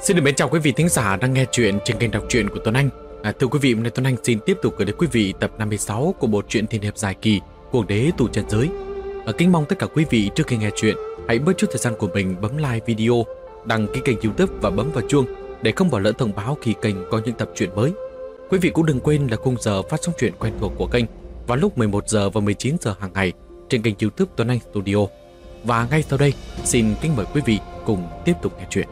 Xin được mến chào quý vị thính giả đang nghe chuyện trên kênh đọc truyện của Tuấn Anh. Thưa quý vị, hôm nay Tuấn Anh xin tiếp tục gửi đến quý vị tập 56 của bộ truyện thiên hiệp dài kỳ Cuồng đế tù trần giới. Kính mong tất cả quý vị trước khi nghe chuyện hãy bớt chút thời gian của mình bấm like video, đăng ký kênh YouTube và bấm vào chuông để không bỏ lỡ thông báo khi kênh có những tập truyện mới. Quý vị cũng đừng quên là khung giờ phát sóng truyện quen thuộc của kênh vào lúc 11 giờ và 19 giờ hàng ngày trên kênh YouTube Tuấn Anh Studio. Và ngay sau đây, xin kính mời quý vị cùng tiếp tục nghe chuyện.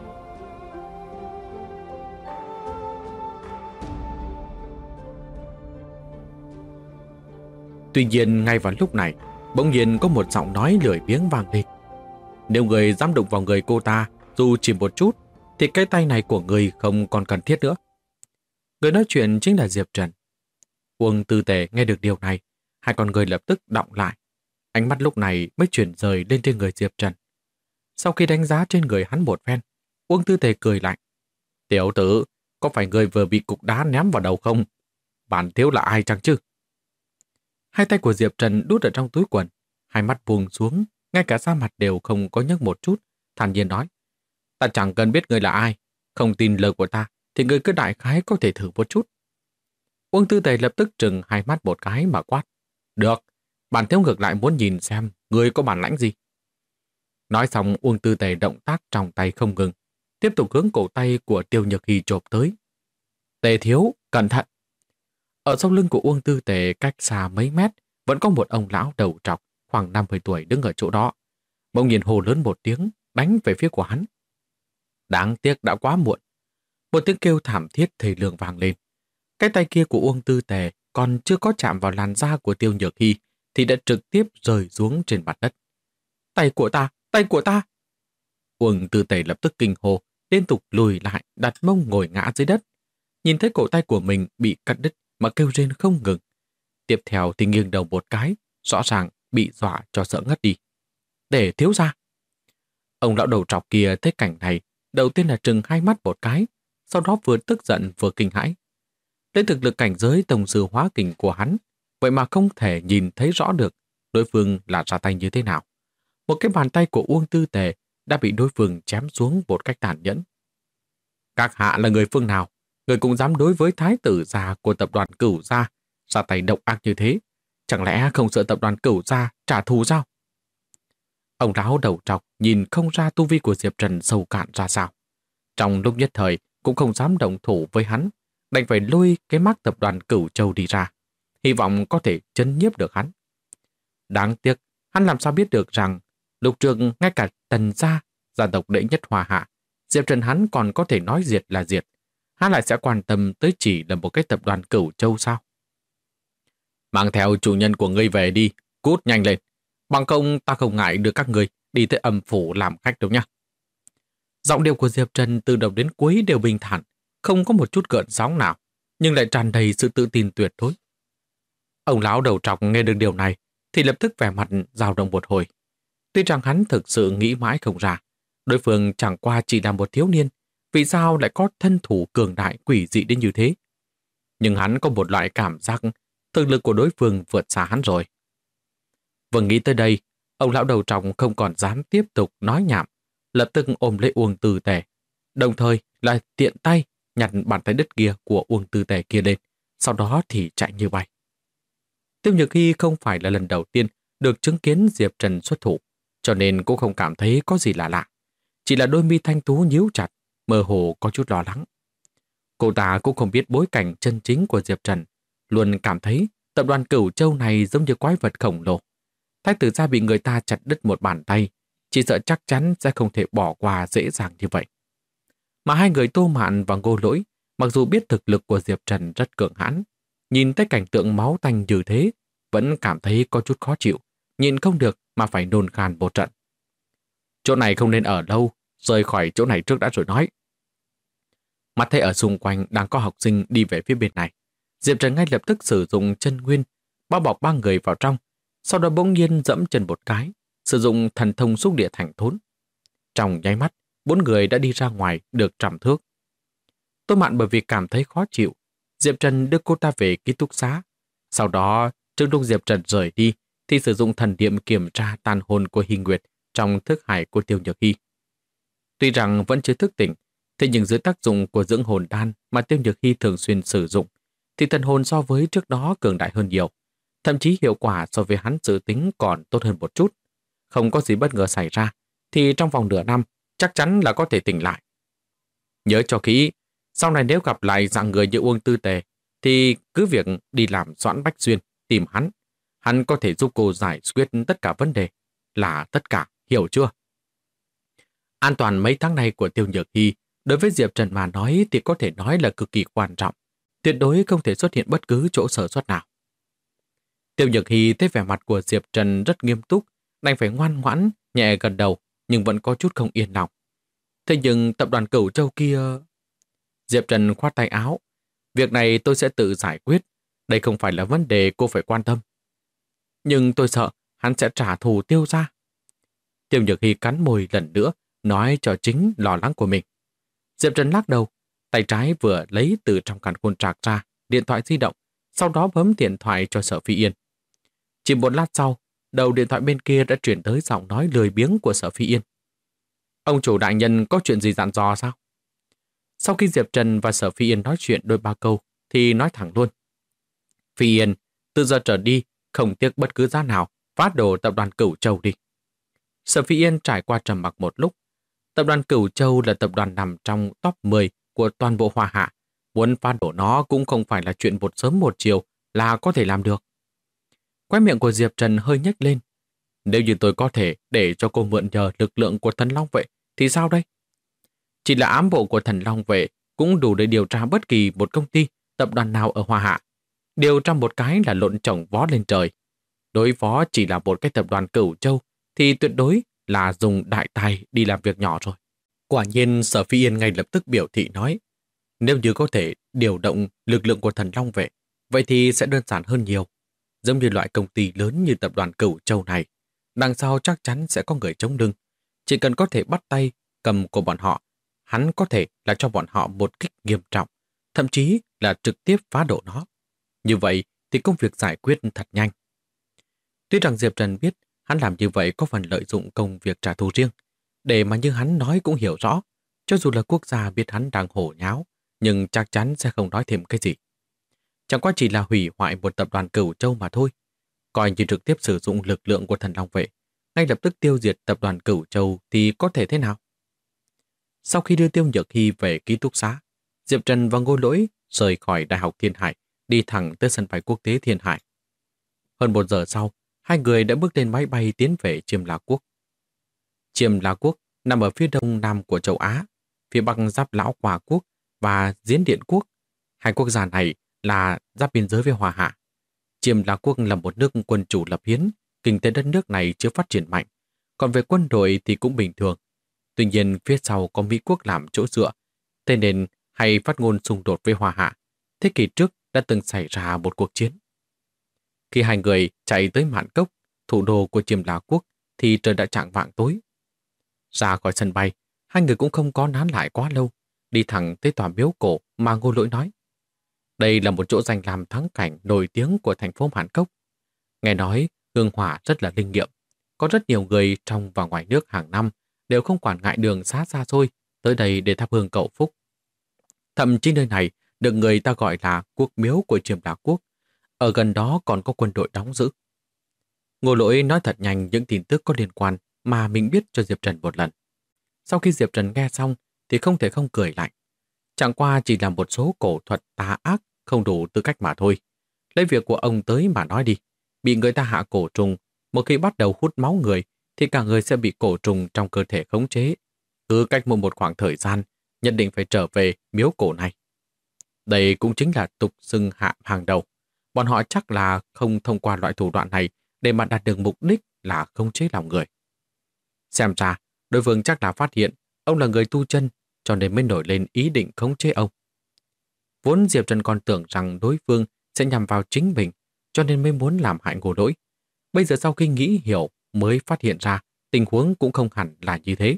Tuy nhiên ngay vào lúc này, bỗng nhiên có một giọng nói lười biếng vang lên. Nếu người dám đụng vào người cô ta dù chỉ một chút, thì cái tay này của người không còn cần thiết nữa. Người nói chuyện chính là Diệp Trần. Uông Tư Tề nghe được điều này, hai con người lập tức đọng lại. Ánh mắt lúc này mới chuyển rời lên trên người Diệp Trần. Sau khi đánh giá trên người hắn một phen, Uông Tư Tề cười lạnh. Tiểu tử, có phải người vừa bị cục đá ném vào đầu không? Bản thiếu là ai chăng chứ? Hai tay của Diệp Trần đút ở trong túi quần, hai mắt buông xuống, ngay cả da mặt đều không có nhấc một chút, thản nhiên nói. Ta chẳng cần biết người là ai, không tin lời của ta, thì người cứ đại khái có thể thử một chút. Uông Tư Tề lập tức trừng hai mắt một cái mà quát. Được, bản thiếu ngược lại muốn nhìn xem người có bản lãnh gì. Nói xong, Uông Tư Tề động tác trong tay không ngừng, tiếp tục hướng cổ tay của Tiêu Nhược Hy chộp tới. Tề thiếu, cẩn thận! Ở sau lưng của Uông Tư Tề cách xa mấy mét, vẫn có một ông lão đầu trọc khoảng 50 tuổi đứng ở chỗ đó. Bỗng nhiên hô lớn một tiếng, đánh về phía của hắn. Đáng tiếc đã quá muộn. Một tiếng kêu thảm thiết thê lương vang lên. Cái tay kia của Uông Tư Tề còn chưa có chạm vào làn da của Tiêu Nhược Hy thì đã trực tiếp rơi xuống trên mặt đất. Tay của ta! Tay của ta! Uông Tư Tề lập tức kinh hô, liên tục lùi lại, đặt mông ngồi ngã dưới đất. Nhìn thấy cổ tay của mình bị cắt đứt mà kêu rên không ngừng. Tiếp theo thì nghiêng đầu một cái, rõ ràng bị dọa cho sợ ngất đi. Để thiếu ra! Ông lão đầu trọc kia thấy cảnh này, đầu tiên là trừng hai mắt một cái, sau đó vừa tức giận vừa kinh hãi. Lấy thực lực cảnh giới tổng sư hóa kình của hắn, vậy mà không thể nhìn thấy rõ được đối phương là ra tay như thế nào. Một cái bàn tay của Uông Tư Tề đã bị đối phương chém xuống một cách tàn nhẫn. Các hạ là người phương nào? Người cũng dám đối với thái tử già của tập đoàn Cửu Gia ra tay độc ác như thế? Chẳng lẽ không sợ tập đoàn Cửu Gia trả thù sao? Ông lão đầu trọc nhìn không ra tu vi của Diệp Trần sâu cạn ra sao. Trong lúc nhất thời cũng không dám động thủ với hắn, đành phải lôi cái mác tập đoàn Cửu Châu đi ra, hy vọng có thể chấn nhiếp được hắn. Đáng tiếc, hắn làm sao biết được rằng lúc trước ngay cả Tần gia, gia tộc đệ nhất Hoa Hạ, Diệp Trần hắn còn có thể nói diệt là diệt. Hắn lại sẽ quan tâm tới chỉ là một cái tập đoàn Cửu Châu sao? Mang theo chủ nhân của ngươi về đi, cút nhanh lên. Bằng không ta không ngại đưa các ngươi đi tới âm phủ làm khách đâu nhá. Giọng điệu của Diệp Trần từ đầu đến cuối đều bình thản, không có một chút gợn sóng nào, nhưng lại tràn đầy sự tự tin tuyệt đối. Ông lão đầu trọc nghe được điều này thì lập tức vẻ mặt dao động một hồi. Tuy rằng hắn thực sự nghĩ mãi không ra, đối phương chẳng qua chỉ là một thiếu niên, vì sao lại có thân thủ cường đại quỷ dị đến như thế? Nhưng hắn có một loại cảm giác thực lực của đối phương vượt xa hắn rồi. Vừa nghĩ tới đây, ông lão đầu trọc không còn dám tiếp tục nói nhảm, lập tức ôm lấy Uông Tư Tề, đồng thời lại tiện tay nhặt bàn tay đứt kia của Uông Tư Tề kia lên, sau đó thì chạy như bay. Tiêu Nhược Hy không phải là lần đầu tiên được chứng kiến Diệp Trần xuất thủ, cho nên cũng không cảm thấy có gì lạ lạ. Chỉ là đôi mi thanh tú nhíu chặt, mơ hồ có chút lo lắng. Cô ta cũng không biết bối cảnh chân chính của Diệp Trần, luôn cảm thấy tập đoàn Cửu Châu này giống như quái vật khổng lồ. Thái tử gia bị người ta chặt đứt một bàn tay, chỉ sợ chắc chắn sẽ không thể bỏ qua dễ dàng như vậy. Mà hai người Tô Mạn và Ngô Lỗi, mặc dù biết thực lực của Diệp Trần rất cường hãn, nhìn thấy cảnh tượng máu tanh như thế, vẫn cảm thấy có chút khó chịu, nhịn không được mà phải nôn khan một trận. Chỗ này không nên ở lâu, rời khỏi chỗ này trước đã rồi nói. Mắt thấy ở xung quanh đang có học sinh đi về phía bên này, Diệp Trần ngay lập tức sử dụng chân nguyên, bao bọc ba người vào trong, sau đó bỗng nhiên dẫm chân một cái, sử dụng thần thông xúc địa thành thốn. Trong nháy mắt, 4 người đã đi ra ngoài được 100 thước. Tô Mạn bởi vì cảm thấy khó chịu, Diệp Trần đưa cô ta về ký túc xá. Sau đó, trước lúc Diệp Trần rời đi, thì sử dụng thần niệm kiểm tra tàn hồn của Hình Nguyệt trong thức hải của Tiêu Nhược Hy. Tuy rằng vẫn chưa thức tỉnh, Thế nhưng dưới tác dụng của dưỡng hồn đan mà Tiêu Nhược Hy thường xuyên sử dụng, thì thần hồn so với trước đó cường đại hơn nhiều. Thậm chí hiệu quả so với hắn dự tính còn tốt hơn một chút. Không có gì bất ngờ xảy ra, thì trong vòng nửa năm chắc chắn là có thể tỉnh lại. Nhớ cho kỹ, sau này nếu gặp lại dạng người như Uông Tư Tề, thì cứ việc đi làm Doãn Bách Xuyên, tìm hắn. Hắn có thể giúp cô giải quyết tất cả vấn đề. Là tất cả, hiểu chưa? An toàn mấy tháng này của Tiêu Nhược Hy đối với Diệp Trần mà nói thì có thể nói là cực kỳ quan trọng. Tuyệt đối không thể xuất hiện bất cứ chỗ sơ suất nào. Tiêu Nhược Hy thấy vẻ mặt của Diệp Trần rất nghiêm túc, đành phải ngoan ngoãn, nhẹ gần đầu, nhưng vẫn có chút không yên lòng. Thế nhưng tập đoàn Cửu Châu kia... Diệp Trần khoát tay áo. Việc này tôi sẽ tự giải quyết. Đây không phải là vấn đề cô phải quan tâm. Nhưng tôi sợ hắn sẽ trả thù Tiêu ra. Tiêu Nhược Hy cắn môi lần nữa, nói cho chính lo lắng của mình. Diệp Trần lắc đầu, tay trái vừa lấy từ trong càn khôn trạc ra điện thoại di động, sau đó bấm điện thoại cho Sở Phi Yên. Chỉ một lát sau, đầu điện thoại bên kia đã chuyển tới giọng nói lười biếng của Sở Phi Yên. Ông chủ đại nhân có chuyện gì dặn dò sao? Sau khi Diệp Trần và Sở Phi Yên nói chuyện đôi ba câu, thì nói thẳng luôn. Phi Yên, từ giờ trở đi, không tiếc bất cứ giá nào, phá đổ tập đoàn Cửu Châu đi. Sở Phi Yên trải qua trầm mặc một lúc. Tập đoàn Cửu Châu là tập đoàn nằm trong top 10 của toàn bộ Hoa Hạ. Muốn phá đổ nó cũng không phải là chuyện một sớm một chiều là có thể làm được. Khóe miệng của Diệp Trần hơi nhếch lên. Nếu như tôi có thể để cho cô mượn nhờ lực lượng của Thần Long Vệ, thì sao đây? Chỉ là ám bộ của Thần Long Vệ cũng đủ để điều tra bất kỳ một công ty, tập đoàn nào ở Hoa Hạ. Điều tra một cái là lộn chồng vó lên trời. Đối phó chỉ là một cái tập đoàn Cửu Châu thì tuyệt đối là dùng đại tài đi làm việc nhỏ rồi. Quả nhiên Sở Phi Yên ngay lập tức biểu thị nói, nếu như có thể điều động lực lượng của Thần Long Vệ, vậy thì sẽ đơn giản hơn nhiều. Giống như loại công ty lớn như tập đoàn Cửu Châu này, đằng sau chắc chắn sẽ có người chống lưng. Chỉ cần có thể bắt tay, cầm của bọn họ, hắn có thể là cho bọn họ một kích nghiêm trọng, thậm chí là trực tiếp phá đổ nó. Như vậy thì công việc giải quyết thật nhanh. Tuy rằng Diệp Trần biết hắn làm như vậy có phần lợi dụng công việc trả thù riêng, để mà như hắn nói cũng hiểu rõ, cho dù là quốc gia biết hắn đang hổ nháo, nhưng chắc chắn sẽ không nói thêm cái gì. Chẳng qua chỉ là hủy hoại một tập đoàn Cửu Châu mà thôi. Coi như trực tiếp sử dụng lực lượng của Thần Long Vệ, ngay lập tức tiêu diệt tập đoàn Cửu Châu thì có thể thế nào? Sau khi đưa Tiêu Nhược Hy về ký túc xá, Diệp Trần và Ngô Lỗi rời khỏi Đại học Thiên Hải, đi thẳng tới sân bay quốc tế Thiên Hải. Hơn 1 giờ sau, hai người đã bước lên máy bay tiến về Chiêm La Quốc. Chiêm La Quốc nằm ở phía đông nam của châu Á, phía bắc giáp Lão Hòa Quốc và Diễn Điện Quốc. Hai quốc gia này là giáp biên giới với Hoa Hạ. Chiêm La Quốc là một nước quân chủ lập hiến, kinh tế đất nước này chưa phát triển mạnh, còn về quân đội thì cũng bình thường. Tuy nhiên phía sau có Mỹ Quốc làm chỗ dựa, thế nên hay phát ngôn xung đột với Hoa Hạ. Thế kỷ trước đã từng xảy ra một cuộc chiến. Khi hai người chạy tới Mạn Cốc, thủ đô của Chiêm La Quốc, thì trời đã chạng vạng tối. Ra khỏi sân bay, hai người cũng không có nán lại quá lâu, đi thẳng tới tòa miếu cổ mà Ngô Lỗi nói. Đây là một chỗ danh làm thắng cảnh nổi tiếng của thành phố Mạn Cốc. Nghe nói hương hỏa rất là linh nghiệm. Có rất nhiều người trong và ngoài nước hàng năm đều không quản ngại đường xa xa xôi tới đây để thắp hương cầu phúc. Thậm chí nơi này được người ta gọi là quốc miếu của Chiêm La Quốc. Ở gần đó còn có quân đội đóng giữ. Ngô Lỗi nói thật nhanh những tin tức có liên quan mà mình biết cho Diệp Trần một lần. Sau khi Diệp Trần nghe xong thì không thể không cười lại. Chẳng qua chỉ là một số cổ thuật tà ác không đủ tư cách mà thôi. Lấy việc của ông tới mà nói đi. Bị người ta hạ cổ trùng, một khi bắt đầu hút máu người thì cả người sẽ bị cổ trùng trong cơ thể khống chế. Cứ cách một khoảng thời gian, nhất định phải trở về miếu cổ này. Đây cũng chính là tục xưng hạ hàng đầu. Bọn họ chắc là không thông qua loại thủ đoạn này để mà đạt được mục đích là khống chế lòng người. Xem ra, đối phương chắc là phát hiện ông là người tu chân, cho nên mới nổi lên ý định khống chế ông. Vốn Diệp Trần còn tưởng rằng đối phương sẽ nhằm vào chính mình, cho nên mới muốn làm hại Ngô Lỗi. Bây giờ sau khi nghĩ hiểu mới phát hiện ra tình huống cũng không hẳn là như thế.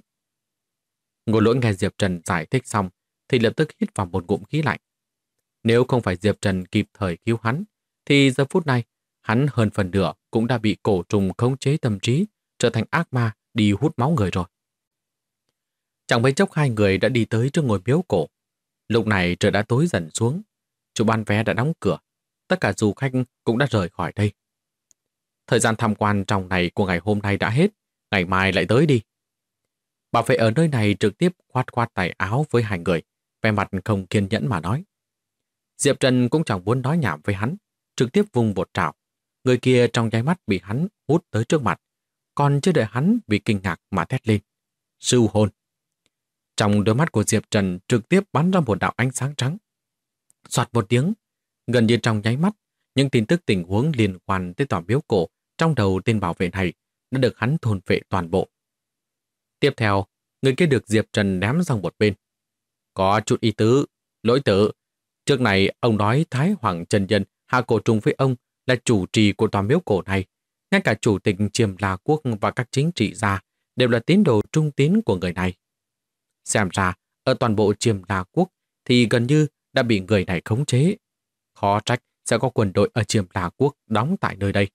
Ngô Lỗi nghe Diệp Trần giải thích xong thì lập tức hít vào một ngụm khí lạnh. Nếu không phải Diệp Trần kịp thời cứu hắn, thì giờ phút này hắn hơn phần nửa cũng đã bị cổ trùng khống chế tâm trí, trở thành ác ma đi hút máu người rồi. Chẳng mấy chốc hai người đã đi tới trước ngôi miếu cổ. Lúc này trời đã tối dần xuống. Chủ bán vé đã đóng cửa. Tất cả du khách cũng đã rời khỏi đây. Thời gian tham quan trong này của ngày hôm nay đã hết. Ngày mai lại tới đi. Bảo vệ ở nơi này trực tiếp khoát khoát tay áo với hai người, vẻ mặt không kiên nhẫn mà nói. Diệp Trần cũng chẳng muốn nói nhảm với hắn, trực tiếp vung một trảo. Người kia trong nháy mắt bị hắn hút tới trước mặt, còn chưa đợi hắn vì kinh ngạc mà thét lên. Sưu hồn! Trong đôi mắt của Diệp Trần trực tiếp bắn ra một đạo ánh sáng trắng. Soạt một tiếng, gần như trong nháy mắt, những tin tức tình huống liên quan tới tòa miếu cổ trong đầu tên bảo vệ này đã được hắn thôn phệ toàn bộ. Tiếp theo, người kia được Diệp Trần ném sang một bên. Có chút ý tứ, lỗi tử. Trước này, ông nói Thái Hoàng Trần Nhân hạ cổ trùng với ông là chủ trì của tòa miếu cổ này. Ngay cả chủ tịch Chiêm La Quốc và các chính trị gia đều là tín đồ trung tín của người này. Xem ra, ở toàn bộ Chiêm La Quốc thì gần như đã bị người này khống chế. Khó trách sẽ có quân đội ở Chiêm La Quốc đóng tại nơi đây.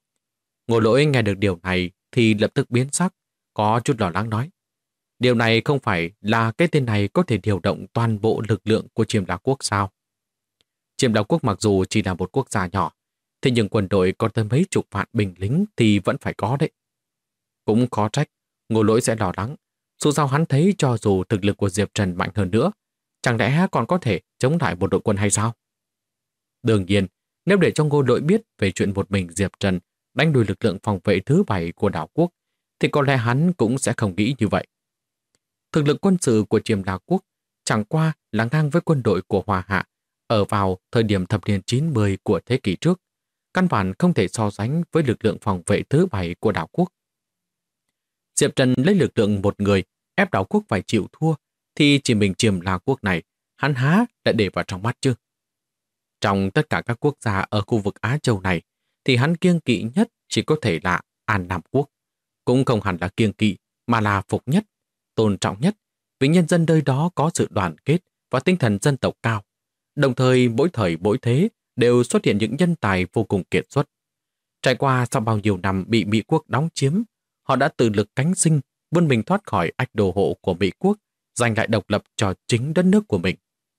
Ngô Lỗi nghe được điều này thì lập tức biến sắc, có chút lo lắng nói. Điều này không phải là cái tên này có thể điều động toàn bộ lực lượng của Chiêm La Quốc sao? Chiêm La Quốc mặc dù chỉ là một quốc gia nhỏ, thế nhưng quân đội có tới mấy chục vạn binh lính thì vẫn phải có đấy. Cũng khó trách, Ngô Lỗi sẽ lo lắng. Dù sao hắn thấy cho dù thực lực của Diệp Trần mạnh hơn nữa, chẳng lẽ còn có thể chống lại một đội quân hay sao? Đương nhiên, nếu để cho Ngô Lỗi biết về chuyện một mình Diệp Trần đánh đuổi lực lượng phòng vệ thứ 7 của đảo quốc, thì có lẽ hắn cũng sẽ không nghĩ như vậy. Thực lực quân sự của Chiêm La Quốc chẳng qua là ngang với quân đội của Hoa Hạ ở vào thời điểm thập niên 90 của thế kỷ trước, căn bản không thể so sánh với lực lượng phòng vệ thứ 7 của đảo quốc. Diệp Trần lấy lực lượng một người ép đảo quốc phải chịu thua, thì chỉ mình Chiêm La Quốc này, hắn há đã để vào trong mắt chứ. Trong tất cả các quốc gia ở khu vực Á Châu này, thì hắn kiêng kỵ nhất chỉ có thể là An Nam Quốc. Cũng không hẳn là kiêng kỵ, mà là phục nhất, tôn trọng nhất, vì nhân dân nơi đó có sự đoàn kết và tinh thần dân tộc cao. Đồng thời mỗi thời mỗi thế đều xuất hiện những nhân tài vô cùng kiệt xuất. Trải qua sau bao nhiêu năm bị Mỹ Quốc đóng chiếm, họ đã tự lực cánh sinh, vươn mình thoát khỏi ách đô hộ của Mỹ Quốc, giành lại độc lập cho chính đất nước của mình.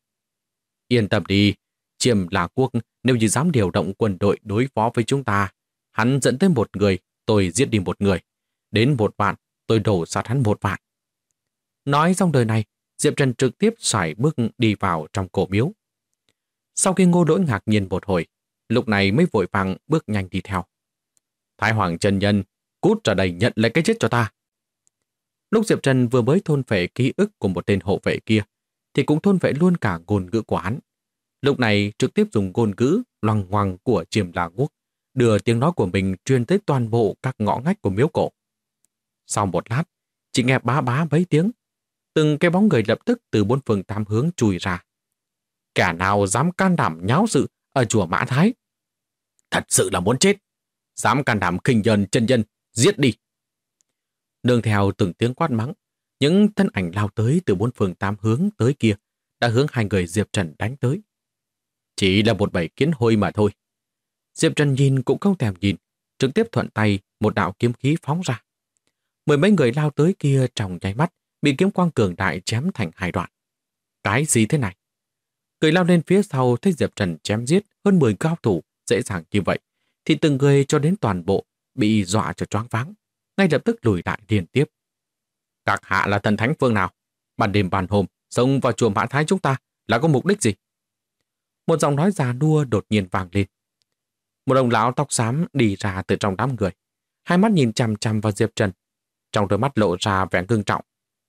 Yên tâm đi, Chiêm La Quốc nếu như dám điều động quân đội đối phó với chúng ta, hắn dẫn tới một người, tôi giết đi một người. Đến 1 vạn, tôi đổ sát hắn 1 vạn. Nói xong đời này, Diệp Trần trực tiếp sải bước đi vào trong cổ miếu. Sau khi Ngô Lỗi ngạc nhiên một hồi, lúc này mới vội vàng bước nhanh đi theo. Thái Hoàng Trần Nhân, cút ra đây nhận lấy cái chết cho ta. Lúc Diệp Trần vừa mới thôn phệ ký ức của một tên hộ vệ kia, thì cũng thôn phệ luôn cả ngôn ngữ của hắn. Lúc này trực tiếp dùng ngôn ngữ loằng ngoằng của Chiêm La Quốc, đưa tiếng nói của mình truyền tới toàn bộ các ngõ ngách của miếu cổ. Sau một lát, chỉ nghe bá bá mấy tiếng, từng cái bóng người lập tức từ 4 phương 8 hướng chui ra. Kẻ nào dám can đảm nháo sự ở chùa Mã Thái? Thật sự là muốn chết. Dám can đảm khinh nhờn chân nhân, giết đi. Nương theo từng tiếng quát mắng, những thân ảnh lao tới từ 4 phương 8 hướng tới kia đã hướng hai người Diệp Trần đánh tới. Chỉ là một bầy kiến hôi mà thôi. Diệp Trần nhìn cũng không thèm nhìn, trực tiếp thuận tay một đạo kiếm khí phóng ra. 10 mấy người lao tới kia trong nháy mắt bị kiếm quang cường đại chém thành 2 đoạn. Cái gì thế này? Người lao lên phía sau thấy Diệp Trần chém giết hơn 10 cao thủ dễ dàng như vậy, thì từng người cho đến toàn bộ bị dọa cho choáng váng, ngay lập tức lùi lại liên tiếp. Các hạ là thần thánh phương nào? Ban đêm ban hôm xông vào chùa Mã Thái chúng ta là có mục đích gì? Một giọng nói già nua đột nhiên vang lên. Một ông lão tóc xám đi ra từ trong đám người, hai mắt nhìn chằm chằm vào Diệp Trần, trong đôi mắt lộ ra vẻ ngưng trọng.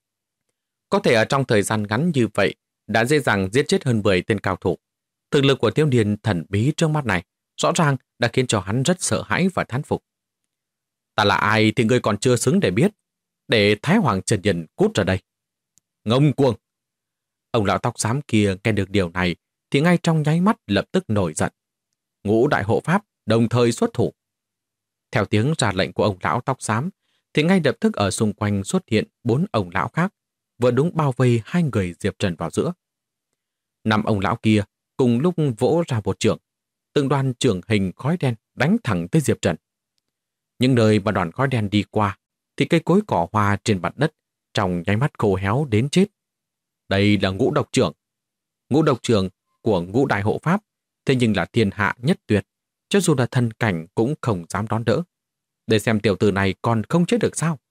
Có thể ở trong thời gian ngắn như vậy đã dễ dàng giết chết hơn 10 tên cao thủ. Thực lực của thiếu niên thần bí trước mắt này rõ ràng đã khiến cho hắn rất sợ hãi và thán phục. Ta là ai thì ngươi còn chưa xứng để biết. Để Thái Hoàng Trần Nhân cút ra đây. Ngông cuồng! Ông lão tóc xám kia nghe được điều này thì ngay trong nháy mắt lập tức nổi giận. Ngũ đại hộ pháp đồng thời xuất thủ. Theo tiếng ra lệnh của ông lão tóc xám thì ngay lập tức ở xung quanh xuất hiện 4 ông lão khác, vừa đúng bao vây hai người Diệp Trần vào giữa. 5 ông lão kia cùng lúc vỗ ra một chưởng, từng đoàn chưởng hình khói đen đánh thẳng tới Diệp Trần. Những nơi mà đoàn khói đen đi qua thì cây cối cỏ hoa trên mặt đất trong nháy mắt khô héo đến chết. Đây là Ngũ Độc Trưởng. Ngũ Độc Trưởng của Ngũ Đại Hộ Pháp, thế nhưng là thiên hạ nhất tuyệt, cho dù là thần cảnh cũng không dám đón đỡ. Để xem tiểu tử này còn không chết được sao?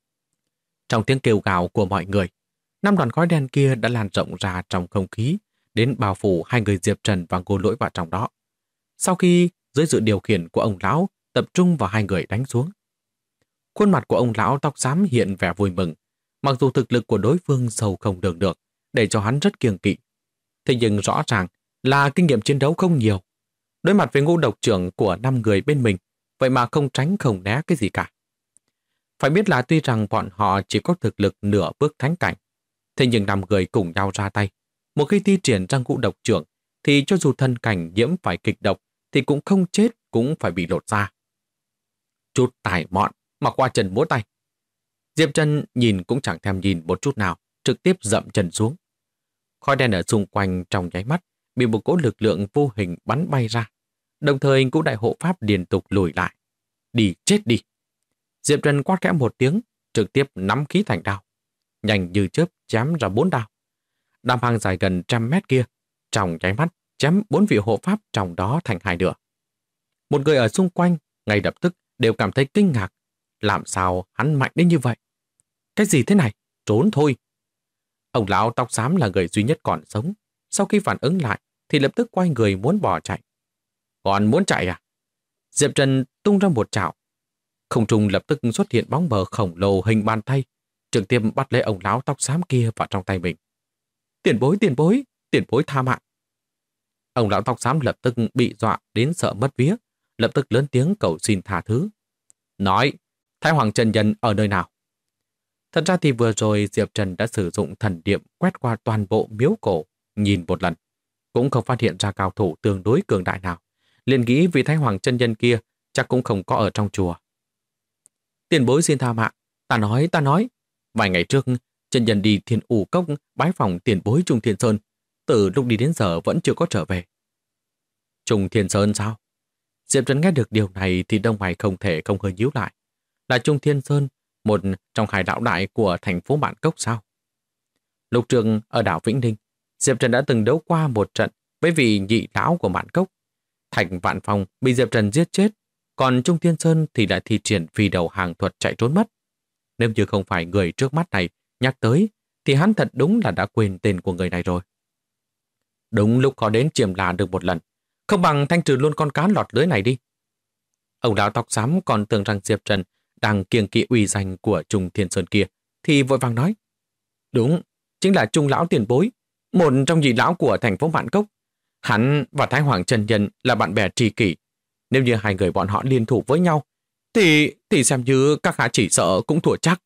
Trong tiếng kêu gào của mọi người, 5 đoàn khói đen kia đã lan rộng ra trong không khí, đến bao phủ hai người Diệp Trần và Ngô Lỗi vào trong đó. Sau khi dưới sự điều khiển của ông lão tập trung vào hai người đánh xuống, khuôn mặt của ông lão tóc xám hiện vẻ vui mừng, mặc dù thực lực của đối phương sâu không lường được, để cho hắn rất kiêng kỵ. Thế nhưng rõ ràng là kinh nghiệm chiến đấu không nhiều. Đối mặt với Ngũ Độc Trưởng của 5 người bên mình, vậy mà không tránh không né cái gì cả. Phải biết là tuy rằng bọn họ chỉ có thực lực nửa bước thánh cảnh, thế nhưng 5 người cùng nhau ra tay. Một khi thi triển ra Ngũ Độc Trưởng, thì cho dù thân cảnh nhiễm phải kịch độc, thì cũng không chết, cũng phải bị lột ra. Chút tài mọn mà qua chân múa tay. Diệp Trần nhìn cũng chẳng thèm nhìn một chút nào, trực tiếp dậm chân xuống. Khói đen ở xung quanh trong nháy mắt bị một cỗ lực lượng vô hình bắn bay ra. Đồng thời Ngũ Đại Hộ Pháp liên tục lùi lại. Đi chết đi. Diệp Trần quát khẽ một tiếng, trực tiếp nắm khí thành đao. Nhanh như chớp chém ra 4 đao. Đam hang dài gần 100 mét kia, trong nháy mắt chém 4 vị hộ pháp trong đó thành 2 nửa. Một người ở xung quanh ngay lập tức đều cảm thấy kinh ngạc. Làm sao hắn mạnh đến như vậy? Cái gì thế này? Trốn thôi. Ông lão tóc xám là người duy nhất còn sống. Sau khi phản ứng lại thì lập tức quay người muốn bỏ chạy. Còn muốn chạy à? Diệp Trần tung ra một chảo. Không trung lập tức xuất hiện bóng mờ khổng lồ hình bàn tay, trực tiếp bắt lấy ông lão tóc xám kia vào trong tay mình. Tiền bối, tiền bối, tiền bối tha mạng. Ông lão tóc xám lập tức bị dọa đến sợ mất vía, lập tức lớn tiếng cầu xin tha thứ. Nói, Thái Hoàng Chân Nhân ở nơi nào? Thật ra thì vừa rồi Diệp Trần đã sử dụng thần niệm quét qua toàn bộ miếu cổ, nhìn một lần, cũng không phát hiện ra cao thủ tương đối cường đại nào. Liền nghĩ vị Thái Hoàng Chân Nhân kia chắc cũng không có ở trong chùa. Tiền bối xin tha mạng, ta nói. Vài ngày trước, chân nhân đi Thiên U Cốc bái phòng tiền bối Trung Thiên Sơn, từ lúc đi đến giờ vẫn chưa có trở về. Trung Thiên Sơn sao? Diệp Trần nghe được điều này thì đông mày không thể không hơi nhíu lại. Là Trung Thiên Sơn, một trong 2 lão đại của thành phố Mạn Cốc sao? Lúc trước ở đảo Vĩnh Ninh, Diệp Trần đã từng đấu qua một trận với vị nhị lão của Mạn Cốc. Thành Vạn Phong bị Diệp Trần giết chết, còn Trung Thiên Sơn thì lại thi triển phi đầu hàng thuật chạy trốn mất. Nếu như không phải người trước mắt này nhắc tới, thì hắn thật đúng là đã quên tên của người này rồi. Đúng lúc có đến chiếm là được một lần, không bằng thanh trừ luôn con cá lọt lưới này đi. Ông lão tóc xám còn tưởng rằng Diệp Trần đang kiêng kỵ uy danh của Trung Thiên Sơn kia, thì vội vàng nói. Đúng, chính là Trung lão tiền bối, một trong nhị lão của thành phố Mạn Cốc. Hắn và Thái Hoàng Chân Nhân là bạn bè tri kỷ. Nếu như 2 người bọn họ liên thủ với nhau, thì xem như các hạ chỉ sợ cũng thua chắc.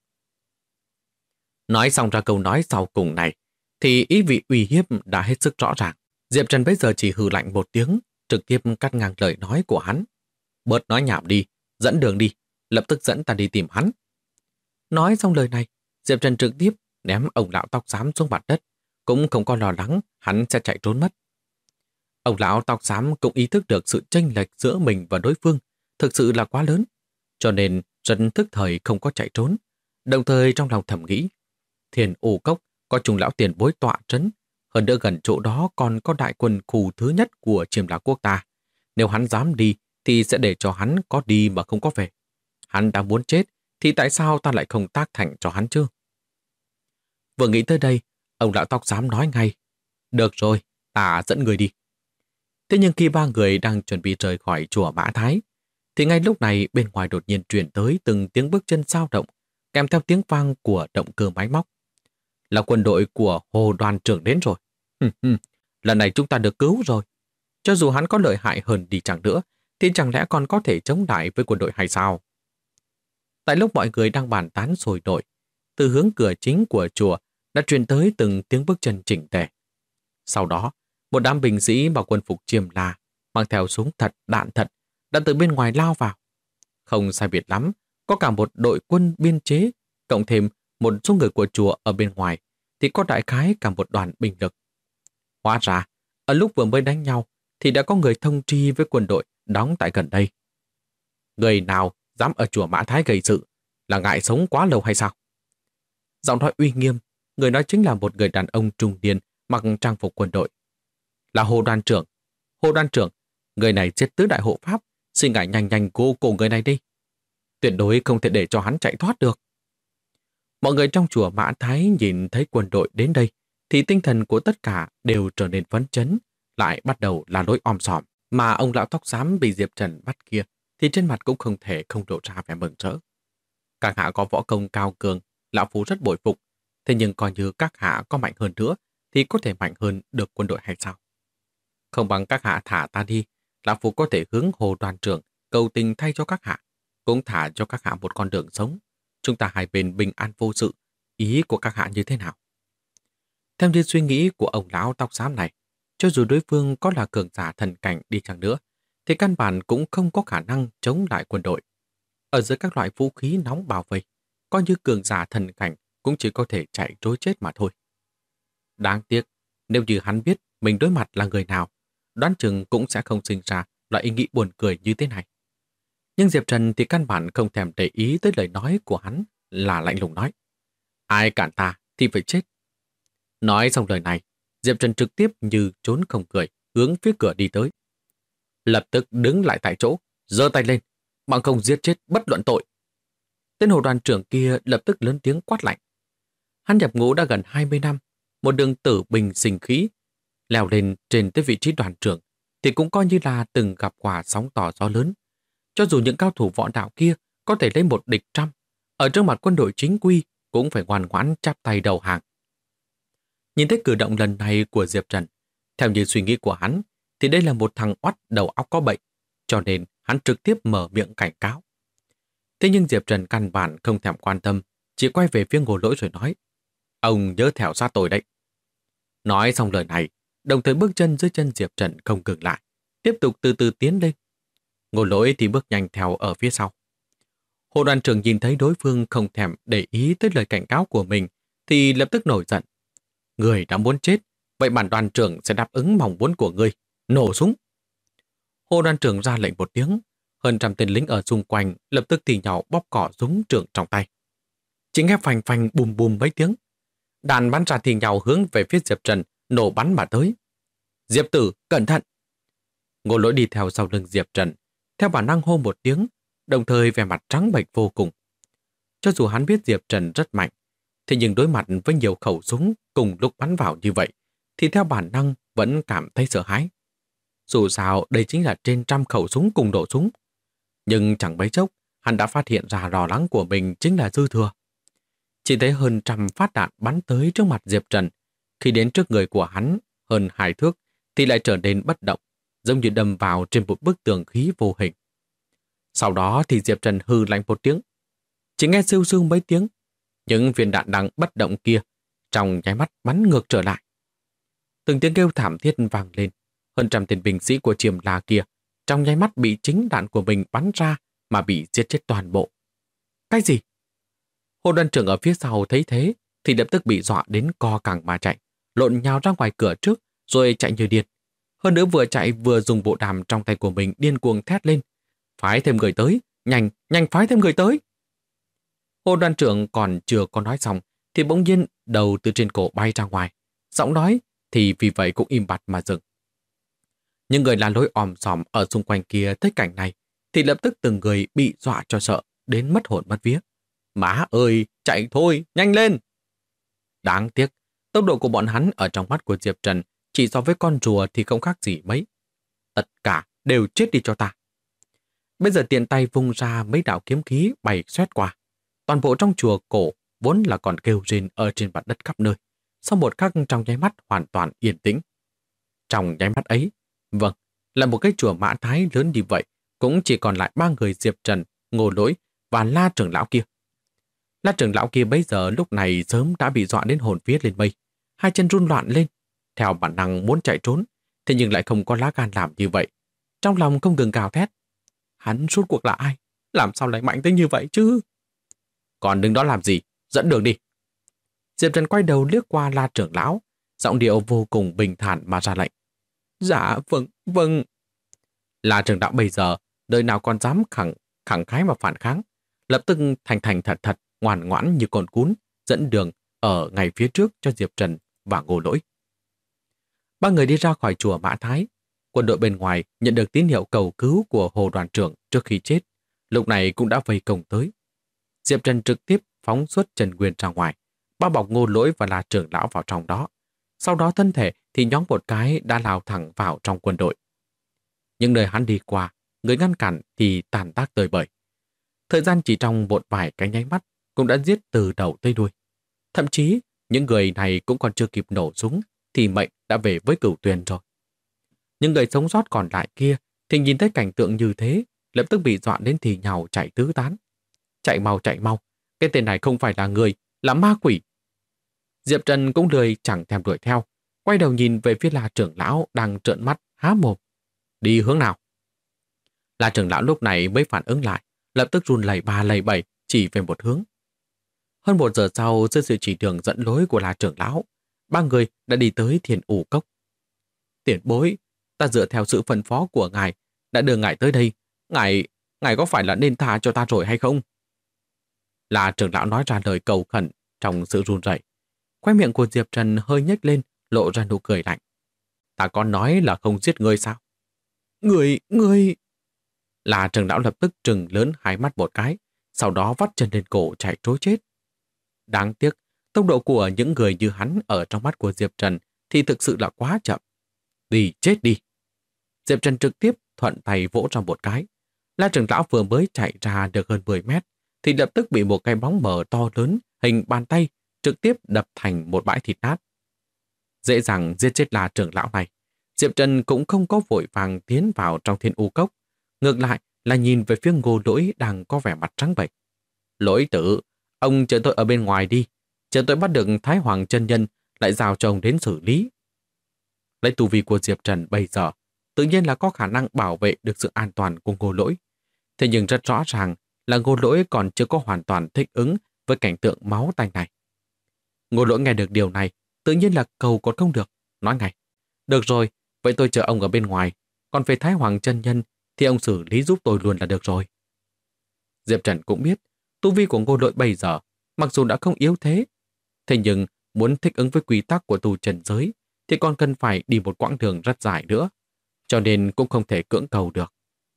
Nói xong ra câu nói sau cùng này, thì ý vị uy hiếp đã hết sức rõ ràng. Diệp Trần bây giờ chỉ hừ lạnh một tiếng, trực tiếp cắt ngang lời nói của hắn. Bớt nói nhảm đi, dẫn đường đi, lập tức dẫn ta đi tìm hắn. Nói xong lời này, Diệp Trần trực tiếp ném ông lão tóc xám xuống mặt đất, cũng không có lo lắng hắn sẽ chạy trốn mất. Ông lão tóc xám cũng ý thức được sự chênh lệch giữa mình và đối phương thực sự là quá lớn, cho nên rất thức thời không có chạy trốn. Đồng thời trong lòng thầm nghĩ, Thiên U Cốc có Trung lão tiền bối tọa trấn, hơn nữa gần chỗ đó còn có đại quân khu thứ nhất của Chiêm La quốc ta. Nếu hắn dám đi thì sẽ để cho hắn có đi mà không có về. Hắn đã muốn chết thì tại sao ta lại không tác thành cho hắn chứ? Vừa nghĩ tới đây, ông lão tóc xám nói ngay, được rồi, ta dẫn người đi. Thế nhưng khi 3 người đang chuẩn bị rời khỏi chùa Mã Thái, thì ngay lúc này bên ngoài đột nhiên truyền tới từng tiếng bước chân dao động, kèm theo tiếng vang của động cơ máy móc. Là quân đội của Hồ đoàn trưởng đến rồi. Lần này chúng ta được cứu rồi. Cho dù hắn có lợi hại hơn đi chẳng nữa, thì chẳng lẽ còn có thể chống lại với quân đội hay sao? Tại lúc mọi người đang bàn tán sôi nổi, từ hướng cửa chính của chùa đã truyền tới từng tiếng bước chân chỉnh tề. Sau đó, một đám binh sĩ mặc quân phục Chiêm La, mang theo súng thật, đạn thật, đã từ bên ngoài lao vào. Không sai biệt lắm, có cả một đội quân biên chế, cộng thêm một số người của chùa ở bên ngoài, thì có đại khái cả một đoàn binh lực. Hóa ra, ở lúc vừa mới đánh nhau, thì đã có người thông tri với quân đội đóng tại gần đây. Người nào dám ở chùa Mã Thái gây sự, là ngại sống quá lâu hay sao? Giọng nói uy nghiêm, người nói chính là một người đàn ông trung niên mặc trang phục quân đội. Là Hồ đoàn trưởng. Hồ đoàn trưởng, người này giết tứ đại hộ pháp, xin ngài nhanh nhanh cô cổ người này đi. Tuyệt đối không thể để cho hắn chạy thoát được. Mọi người trong chùa Mã Thái nhìn thấy quân đội đến đây, thì tinh thần của tất cả đều trở nên phấn chấn, lại bắt đầu là lối om sòm. Mà ông lão tóc xám bị Diệp Trần bắt kia, thì trên mặt cũng không thể không lộ ra vẻ mừng rỡ. Các hạ có võ công cao cường, lão phu rất bội phục. Thế nhưng coi như các hạ có mạnh hơn nữa, thì có thể mạnh hơn được quân đội hay sao? Không bằng các hạ thả ta đi, lão phu có thể hướng Hồ đoàn trưởng cầu tình thay cho các hạ, cũng thả cho các hạ một con đường sống. Chúng ta hai bên bình an vô sự. Ý của các hạ như thế nào? Theo như suy nghĩ của ông lão tóc xám này, cho dù đối phương có là cường giả thần cảnh đi chăng nữa, thì căn bản cũng không có khả năng chống lại quân đội. Ở dưới các loại vũ khí nóng bao vây, coi như cường giả thần cảnh cũng chỉ có thể chạy trối chết mà thôi. Đáng tiếc, nếu như hắn biết mình đối mặt là người nào, đoán chừng cũng sẽ không sinh ra loại ý nghĩ buồn cười như thế này. Nhưng Diệp Trần thì căn bản không thèm để ý tới lời nói của hắn, là lạnh lùng nói: ai cản ta thì phải chết. Nói xong lời này, Diệp Trần trực tiếp như trốn không cười, hướng phía cửa đi tới. Lập tức đứng lại tại chỗ, giơ tay lên, bằng không giết chết bất luận tội. Tên Hồ đoàn trưởng kia lập tức lớn tiếng quát lạnh. Hắn nhập ngũ đã gần 20 năm, một đường tử bình sinh khí, leo lên trên tới vị trí đoàn trưởng thì cũng coi như là từng gặp quả sóng to gió lớn. Cho dù những cao thủ võ đạo kia có thể lấy một địch trăm, ở trước mặt quân đội chính quy cũng phải ngoan ngoãn chắp tay đầu hàng. Nhìn thấy cử động lần này của Diệp Trần, theo như suy nghĩ của hắn, thì đây là một thằng oắt đầu óc có bệnh, cho nên hắn trực tiếp mở miệng cảnh cáo. Thế nhưng Diệp Trần căn bản không thèm quan tâm, chỉ quay về phía Ngô Lỗi rồi nói: ông nhớ theo sát tôi đấy. Nói xong lời này, đồng thời bước chân dưới chân Diệp Trần không ngừng lại, tiếp tục từ từ tiến lên. Ngô Lỗi thì bước nhanh theo ở phía sau. Hồ đoàn trưởng nhìn thấy đối phương không thèm để ý tới lời cảnh cáo của mình, thì lập tức nổi giận. Người đã muốn chết, vậy bản đoàn trưởng sẽ đáp ứng mong muốn của ngươi, nổ súng. Hồ đoàn trưởng ra lệnh một tiếng, hơn trăm tên lính ở xung quanh lập tức thì nhau bóp cỏ súng trường trong tay. Chỉ nghe phành phành bùm bùm mấy tiếng, đạn bắn ra thì nhau hướng về phía Diệp Trần, nổ bắn mà tới. Diệp tử, cẩn thận! Ngô Lỗi đi theo sau lưng Diệp Trần, theo bản năng hô một tiếng, đồng thời vẻ mặt trắng bệch vô cùng. Cho dù hắn biết Diệp Trần rất mạnh, thế nhưng đối mặt với nhiều khẩu súng cùng lúc bắn vào như vậy, thì theo bản năng vẫn cảm thấy sợ hãi. Dù sao đây chính là trên trăm khẩu súng cùng nổ súng. Nhưng chẳng mấy chốc, hắn đã phát hiện ra lo lắng của mình chính là dư thừa. Chỉ thấy hơn trăm phát đạn bắn tới trước mặt Diệp Trần. Khi đến trước người của hắn, hơn 2 thước, thì lại trở nên bất động, giống như đâm vào trên một bức tường khí vô hình. Sau đó thì Diệp Trần hừ lạnh một tiếng. Chỉ nghe sưu sưu mấy tiếng, những viên đạn đang bất động kia trong nháy mắt bắn ngược trở lại. Từng tiếng kêu thảm thiết vang lên, hơn trăm tên binh sĩ của Chiêm La kia trong nháy mắt bị chính đạn của mình bắn ra mà bị giết chết toàn bộ. Cái gì? Hồ đoàn trưởng ở phía sau thấy thế thì lập tức bị dọa đến co cẳng mà chạy, lộn nhào ra ngoài cửa trước rồi chạy như điên. Hơn nữa vừa chạy vừa dùng bộ đàm trong tay của mình điên cuồng thét lên: phái thêm người tới, nhanh, nhanh phái thêm người tới. Hồ đoàn trưởng còn chưa có nói xong thì bỗng nhiên đầu từ trên cổ bay ra ngoài. Giọng nói thì vì vậy cũng im bặt mà dừng. Những người la lối òm sòm ở xung quanh kia thấy cảnh này thì lập tức từng người bị dọa cho sợ đến mất hồn mất vía. Má ơi, chạy thôi, nhanh lên! Đáng tiếc, tốc độ của bọn hắn ở trong mắt của Diệp Trần chỉ so với con rùa thì không khác gì mấy. Tất cả đều chết đi cho ta. Bây giờ tiện tay vung ra mấy đạo kiếm khí bay xoét qua. Toàn bộ trong chùa cổ vốn là còn kêu rên ở trên mặt đất khắp nơi. Sau một khắc trong nháy mắt hoàn toàn yên tĩnh. Trong nháy mắt ấy, vâng, là một cái chùa Mã Thái lớn như vậy, cũng chỉ còn lại 3 người Diệp Trần, Ngô Lỗi và La trưởng lão kia. La trưởng lão kia bây giờ lúc này sớm đã bị dọa đến hồn vía lên mây, hai chân run loạn lên, theo bản năng muốn chạy trốn, thế nhưng lại không có lá gan làm như vậy. Trong lòng không ngừng gào thét. Hắn rốt cuộc là ai? Làm sao lại mạnh tới như vậy chứ? Còn đứng đó làm gì? Dẫn đường đi. Diệp Trần quay đầu liếc qua La trưởng lão, giọng điệu vô cùng bình thản mà ra lệnh. Dạ, vâng, vâng. La trưởng lão bây giờ, đời nào còn dám khẳng khái mà phản kháng, lập tức thành thành thật thật, ngoan ngoãn như con cún, dẫn đường ở ngay phía trước cho Diệp Trần và Ngô Lỗi. Ba người đi ra khỏi chùa Mã Thái. Quân đội bên ngoài nhận được tín hiệu cầu cứu của Hồ đoàn trưởng trước khi chết, lúc này cũng đã vây công tới. Diệp Trần trực tiếp phóng xuất Trần Nguyên ra ngoài, bao bọc Ngô Lỗi và La trưởng lão vào trong đó. Sau đó thân thể thì nhóm một cái đã lao thẳng vào trong quân đội. Những nơi hắn đi qua, người ngăn cản thì tàn tác tơi bời. Thời gian chỉ trong một vài cái nháy mắt cũng đã giết từ đầu tới đuôi. Thậm chí, những người này cũng còn chưa kịp nổ súng thì mệnh đã về với Cửu Tuyền rồi. Những người sống sót còn lại kia thì nhìn thấy cảnh tượng như thế, lập tức bị dọa đến thì nhào chạy tứ tán. Chạy mau, cái tên này không phải là người, là ma quỷ. Diệp Trần cũng lười chẳng thèm đuổi theo, quay đầu nhìn về phía La trưởng lão đang trợn mắt há mồm. Đi hướng nào? La trưởng lão lúc này mới phản ứng lại, lập tức run lẩy ba lẩy bẩy chỉ về một hướng. Hơn 1 giờ sau, dưới sự chỉ đường dẫn lối của La trưởng lão, ba người đã đi tới Thiên U Cốc. Tiền bối, ta dựa theo sự phân phó của ngài, đã đưa ngài tới đây. Ngài có phải là nên tha cho ta rồi hay không? La trưởng lão nói ra lời cầu khẩn trong sự run rẩy. Khóe miệng của Diệp Trần hơi nhếch lên, lộ ra nụ cười lạnh. Ta có nói là không giết ngươi sao? Ngươi... La trưởng lão lập tức trừng lớn hai mắt một cái, sau đó vắt chân lên cổ chạy trối chết. Đáng tiếc, tốc độ của những người như hắn ở trong mắt của Diệp Trần thì thực sự là quá chậm. Đi, chết đi. Diệp Trần trực tiếp thuận tay vỗ trong một cái. La trưởng lão vừa mới chạy ra được hơn 10 mét, thì lập tức bị một cái bóng mờ to lớn hình bàn tay trực tiếp đập thành một bãi thịt nát. Dễ dàng giết chết La trưởng lão này, Diệp Trần cũng không có vội vàng tiến vào trong Thiên U Cốc. Ngược lại là nhìn về phía Ngô Lỗi đang có vẻ mặt trắng bệch. Lỗi tử, ông chờ tôi ở bên ngoài đi. Chờ tôi bắt được Thái Hoàng chân nhân lại giao cho ông đến xử lý. Lấy tu vi của Diệp Trần bây giờ, tự nhiên là có khả năng bảo vệ được sự an toàn của Ngô Lỗi. Thế nhưng rất rõ ràng là Ngô Lỗi còn chưa có hoàn toàn thích ứng với cảnh tượng máu tanh này. Ngô Lỗi nghe được điều này, tự nhiên là cầu còn không được, nói ngay. Được rồi, vậy tôi chờ ông ở bên ngoài, còn về Thái Hoàng chân nhân thì ông xử lý giúp tôi luôn là được rồi. Diệp Trần cũng biết, tu vi của Ngô Lỗi bây giờ, mặc dù đã không yếu thế, thế nhưng muốn thích ứng với quy tắc của tu trần giới thì còn cần phải đi một quãng đường rất dài nữa, cho nên cũng không thể cưỡng cầu được.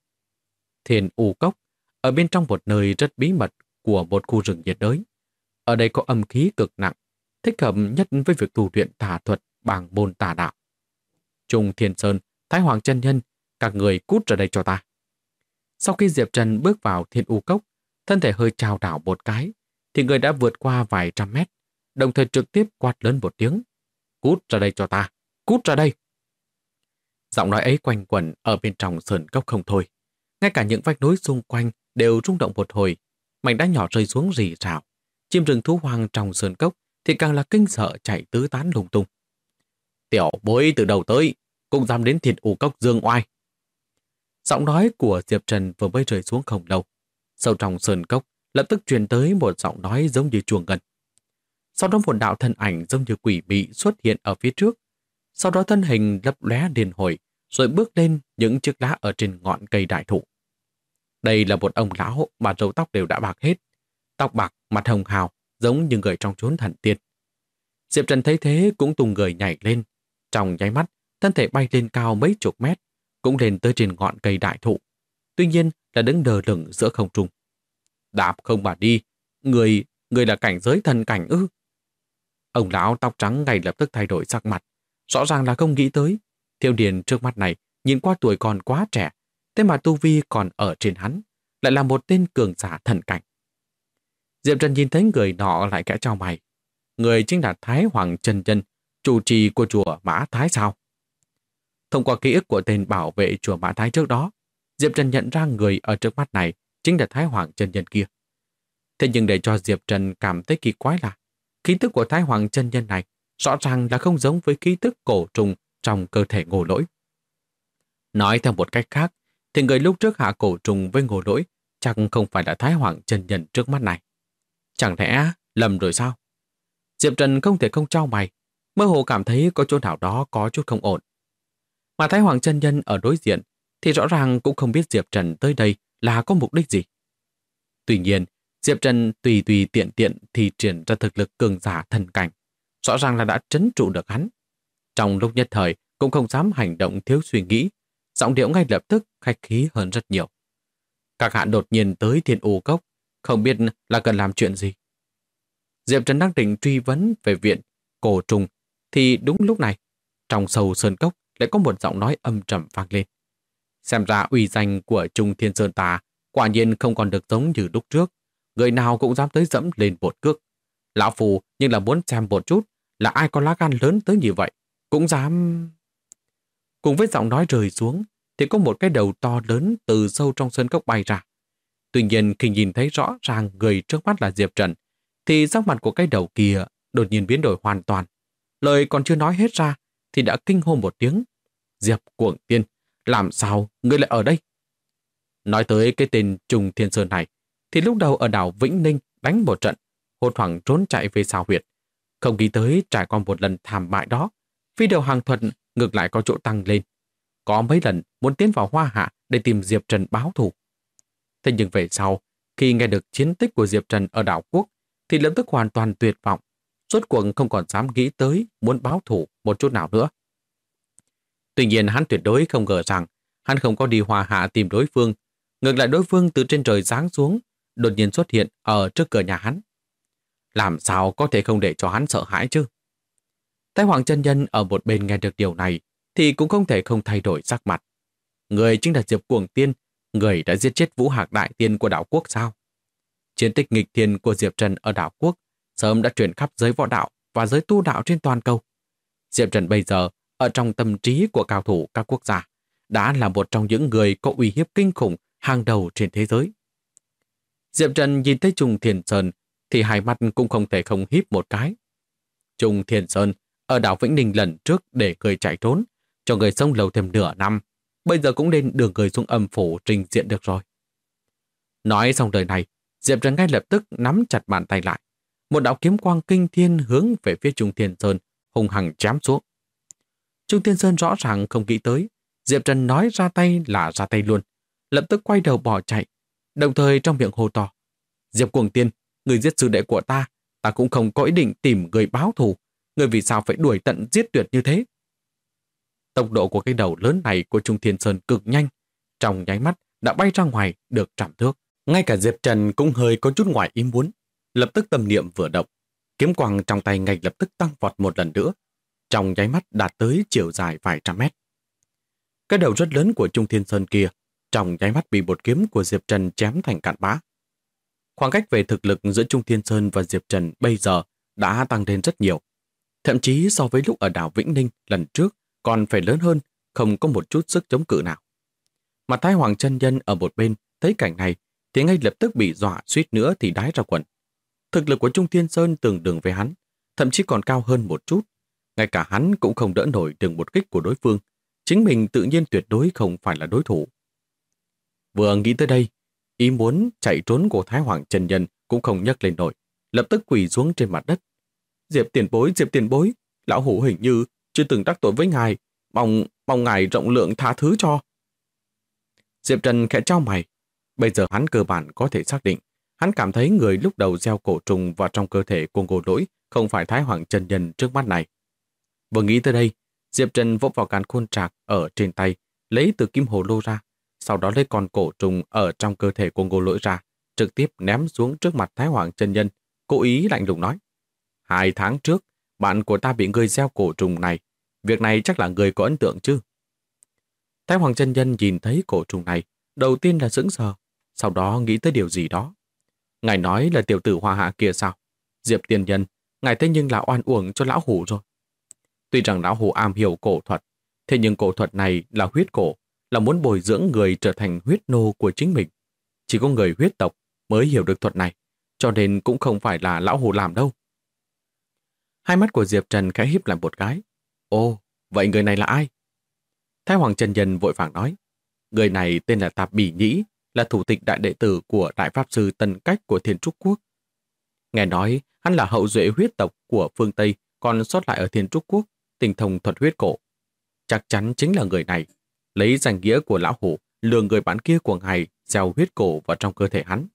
Thiên U Cốc, ở bên trong một nơi rất bí mật của một khu rừng nhiệt đới. Ở đây có âm khí cực nặng, thích hợp nhất với việc tu luyện tà thuật bằng môn tà đạo. Trung Thiên Sơn, Thái Hoàng chân nhân, các người cút ra đây cho ta. Sau khi Diệp Trần bước vào Thiên U Cốc, thân thể hơi chao đảo một cái, thì người đã vượt qua vài trăm mét, đồng thời trực tiếp quát lớn một tiếng. Cút ra đây cho ta, cút ra đây. Giọng nói ấy quanh quẩn ở bên trong sơn cốc không thôi. Ngay cả những vách núi xung quanh đều rung động một hồi, mảnh đá nhỏ rơi xuống rì rào. Chim rừng thú hoang trong sơn cốc thì càng là kinh sợ chạy tứ tán lung tung. Tiểu bối từ đầu tới, cũng dám đến Thiên U Cốc dương oai. Giọng nói của Diệp Trần vừa mới rơi xuống không lâu. Sâu trong sơn cốc lập tức truyền tới một giọng nói giống như chuông ngân. Sau đó một đạo thân ảnh giống như quỷ mị xuất hiện ở phía trước. Sau đó thân hình lấp lóe điên hồi, rồi bước lên những chiếc lá ở trên ngọn cây đại thụ. Đây là một ông lão mà râu tóc đều đã bạc hết. Tóc bạc, mặt hồng hào, giống như người trong chốn thần tiên. Diệp Trần thấy thế cũng tung người nhảy lên. Trong nháy mắt, thân thể bay lên cao mấy chục mét, cũng lên tới trên ngọn cây đại thụ. Tuy nhiên là đứng đờ lửng giữa không trung. Đạp không mà đi, người là cảnh giới thần cảnh ư? Ông lão tóc trắng ngay lập tức thay đổi sắc mặt. Rõ ràng là không nghĩ tới. Thiếu niên trước mắt này nhìn qua tuổi còn quá trẻ, thế mà tu vi còn ở trên hắn, lại là một tên cường giả thần cảnh. Diệp Trần nhìn thấy người nọ lại kẽ chau mày. Người chính là Thái Hoàng chân nhân, chủ trì của chùa Mã Thái sao? Thông qua ký ức của tên bảo vệ chùa Mã Thái trước đó, Diệp Trần nhận ra người ở trước mắt này chính là Thái Hoàng chân nhân kia. Thế nhưng để cho Diệp Trần cảm thấy kỳ quái là khí tức của Thái Hoàng chân nhân này rõ ràng là không giống với khí tức cổ trùng trong cơ thể Ngô Lỗi. Nói theo một cách khác, thì người lúc trước hạ cổ trùng với Ngô Lỗi chắc không phải là Thái Hoàng chân nhân trước mắt này. Chẳng lẽ lầm rồi sao? Diệp Trần không thể không chau mày, mơ hồ cảm thấy có chỗ nào đó có chút không ổn. Mà Thái Hoàng chân nhân ở đối diện thì rõ ràng cũng không biết Diệp Trần tới đây là có mục đích gì. Tuy nhiên, Diệp Trần tùy tùy tiện tiện thì triển ra thực lực cường giả thần cảnh, rõ ràng là đã trấn trụ được hắn. Trong lúc nhất thời cũng không dám hành động thiếu suy nghĩ, giọng điệu ngay lập tức khách khí hơn rất nhiều. Các hạ đột nhiên tới Thiên U Cốc, không biết là cần làm chuyện gì. Diệp Trần đang định truy vấn về viện cổ trùng, thì đúng lúc này, trong sâu sơn cốc lại có một giọng nói âm trầm vang lên. Xem ra uy danh của Trung Thiên Sơn ta quả nhiên không còn được giống như lúc trước. Người nào cũng dám tới dẫm lên một cước. Lão Phù nhưng là muốn xem một chút là ai có lá gan lớn tới như vậy. Cũng dám... Cùng với giọng nói rơi xuống thì có một cái đầu to lớn từ sâu trong sơn cốc bay ra. Tuy nhiên khi nhìn thấy rõ ràng người trước mắt là Diệp Trần thì sắc mặt của cái đầu kia đột nhiên biến đổi hoàn toàn. Lời còn chưa nói hết ra thì đã kinh hô một tiếng. Diệp Cuồng Tiên, làm sao ngươi lại ở đây? Nói tới cái tên Trung Thiên Sơn này thì lúc đầu ở đảo Vĩnh Ninh đánh một trận, hốt hoảng trốn chạy về sao huyệt. Không nghĩ tới trải qua một lần thảm bại đó, phi điều hàng thuật ngược lại có chỗ tăng lên. Có mấy lần muốn tiến vào Hoa Hạ để tìm Diệp Trần báo thù. Thế nhưng về sau, khi nghe được chiến tích của Diệp Trần ở đảo Quốc, thì lập tức hoàn toàn tuyệt vọng. Rốt cuộc không còn dám nghĩ tới muốn báo thù một chút nào nữa. Tuy nhiên hắn tuyệt đối không ngờ rằng hắn không có đi Hoa Hạ tìm đối phương. Ngược lại đối phương từ trên trời giáng xuống, đột nhiên xuất hiện ở trước cửa nhà hắn. Làm sao có thể không để cho hắn sợ hãi chứ? Thái Hoàng chân nhân ở một bên nghe được điều này thì cũng không thể không thay đổi sắc mặt. Người chính là Diệp Cuồng Tiên, người đã giết chết Vũ Hạc Đại Tiên của đảo Quốc sao? Chiến tích nghịch thiên của Diệp Trần ở đảo Quốc sớm đã truyền khắp giới võ đạo và giới tu đạo trên toàn cầu. Diệp Trần bây giờ ở trong tâm trí của cao thủ các quốc gia đã là một trong những người có uy hiếp kinh khủng hàng đầu trên thế giới. Diệp Trần nhìn thấy Trung Thiên Sơn thì hai mắt cũng không thể không híp một cái. Trung Thiên Sơn ở đảo Vĩnh Ninh lần trước để người chạy trốn, cho người sống lâu thêm nửa năm, bây giờ cũng nên đưa người xuống âm phủ trình diện được rồi. Nói xong lời này, Diệp Trần ngay lập tức nắm chặt bàn tay lại. Một đạo kiếm quang kinh thiên hướng về phía Trung Thiên Sơn, hung hăng chém xuống. Trung Thiên Sơn rõ ràng không nghĩ tới, Diệp Trần nói ra tay là ra tay luôn, lập tức quay đầu bỏ chạy, đồng thời trong miệng hô to. Diệp Cuồng Tiên, người giết sư đệ của ta cũng không có ý định tìm người báo thù, người vì sao phải đuổi tận giết tuyệt như thế? Tốc độ của cái đầu lớn này của Trung Thiên Sơn cực nhanh, trong nháy mắt đã bay ra ngoài được trăm thước. Ngay cả Diệp Trần cũng hơi có chút ngoài ý muốn, lập tức tâm niệm vừa động, kiếm quang trong tay ngay lập tức tăng vọt một lần nữa, trong nháy mắt đạt tới chiều dài vài trăm mét. Cái đầu rất lớn của Trung Thiên Sơn kia, trong nháy mắt bị một kiếm của Diệp Trần chém thành cạn bã. Khoảng cách về thực lực giữa Trung Thiên Sơn và Diệp Trần bây giờ đã tăng lên rất nhiều. Thậm chí so với lúc ở đảo Vĩnh Ninh lần trước còn phải lớn hơn, không có một chút sức chống cự nào. Mà Thái Hoàng chân nhân ở một bên thấy cảnh này thì ngay lập tức bị dọa suýt nữa thì đái ra quần. Thực lực của Trung Thiên Sơn tương đương với hắn, thậm chí còn cao hơn một chút. Ngay cả hắn cũng không đỡ nổi được một kích của đối phương. Chính mình tự nhiên tuyệt đối không phải là đối thủ. Vừa nghĩ tới đây, ý muốn chạy trốn của Thái Hoàng chân nhân cũng không nhấc lên nổi, lập tức quỳ xuống trên mặt đất. Diệp tiền bối, lão hủ hình như chưa từng đắc tội với ngài, mong ngài rộng lượng tha thứ cho. Diệp Trần khẽ chau mày, bây giờ hắn cơ bản có thể xác định, hắn cảm thấy người lúc đầu gieo cổ trùng vào trong cơ thể của Ngô Lỗi không phải Thái Hoàng chân nhân trước mắt này. Vừa nghĩ tới đây, Diệp Trần vỗ vào càn khôn trạc ở trên tay, lấy từ kim hồ lô ra, sau đó lấy con cổ trùng ở trong cơ thể của Ngô Lỗi ra, trực tiếp ném xuống trước mặt Thái Hoàng chân nhân, cố ý lạnh lùng nói: 2 tháng trước, bạn của ta bị người gieo cổ trùng này, việc này chắc là người có ấn tượng chứ? Thái Hoàng chân nhân nhìn thấy cổ trùng này, đầu tiên là sững sờ, sau đó nghĩ tới điều gì đó. Ngài nói là tiểu tử Hoa Hạ kia sao? Diệp tiền nhân, ngài thế nhưng là oan uổng cho lão hủ rồi. Tuy rằng lão hủ am hiểu cổ thuật, thế nhưng cổ thuật này là huyết cổ, là muốn bồi dưỡng người trở thành huyết nô của chính mình. Chỉ có người huyết tộc mới hiểu được thuật này, cho nên cũng không phải là lão hủ làm đâu. Hai mắt của Diệp Trần khẽ híp lại một cái. Ồ, vậy người này là ai? Thái Hoàng chân nhân vội vàng nói, người này tên là Tạp Bỉ Nhĩ, là thủ tịch đại đệ tử của Đại Pháp Sư Tân Cách của Thiên Trúc Quốc. Nghe nói hắn là hậu duệ huyết tộc của phương Tây còn sót lại ở Thiên Trúc Quốc, tinh thông thuật huyết cổ. Chắc chắn chính là người này, lấy danh nghĩa của lão hủ lừa người bạn kia của ngài gieo huyết cổ vào trong cơ thể hắn.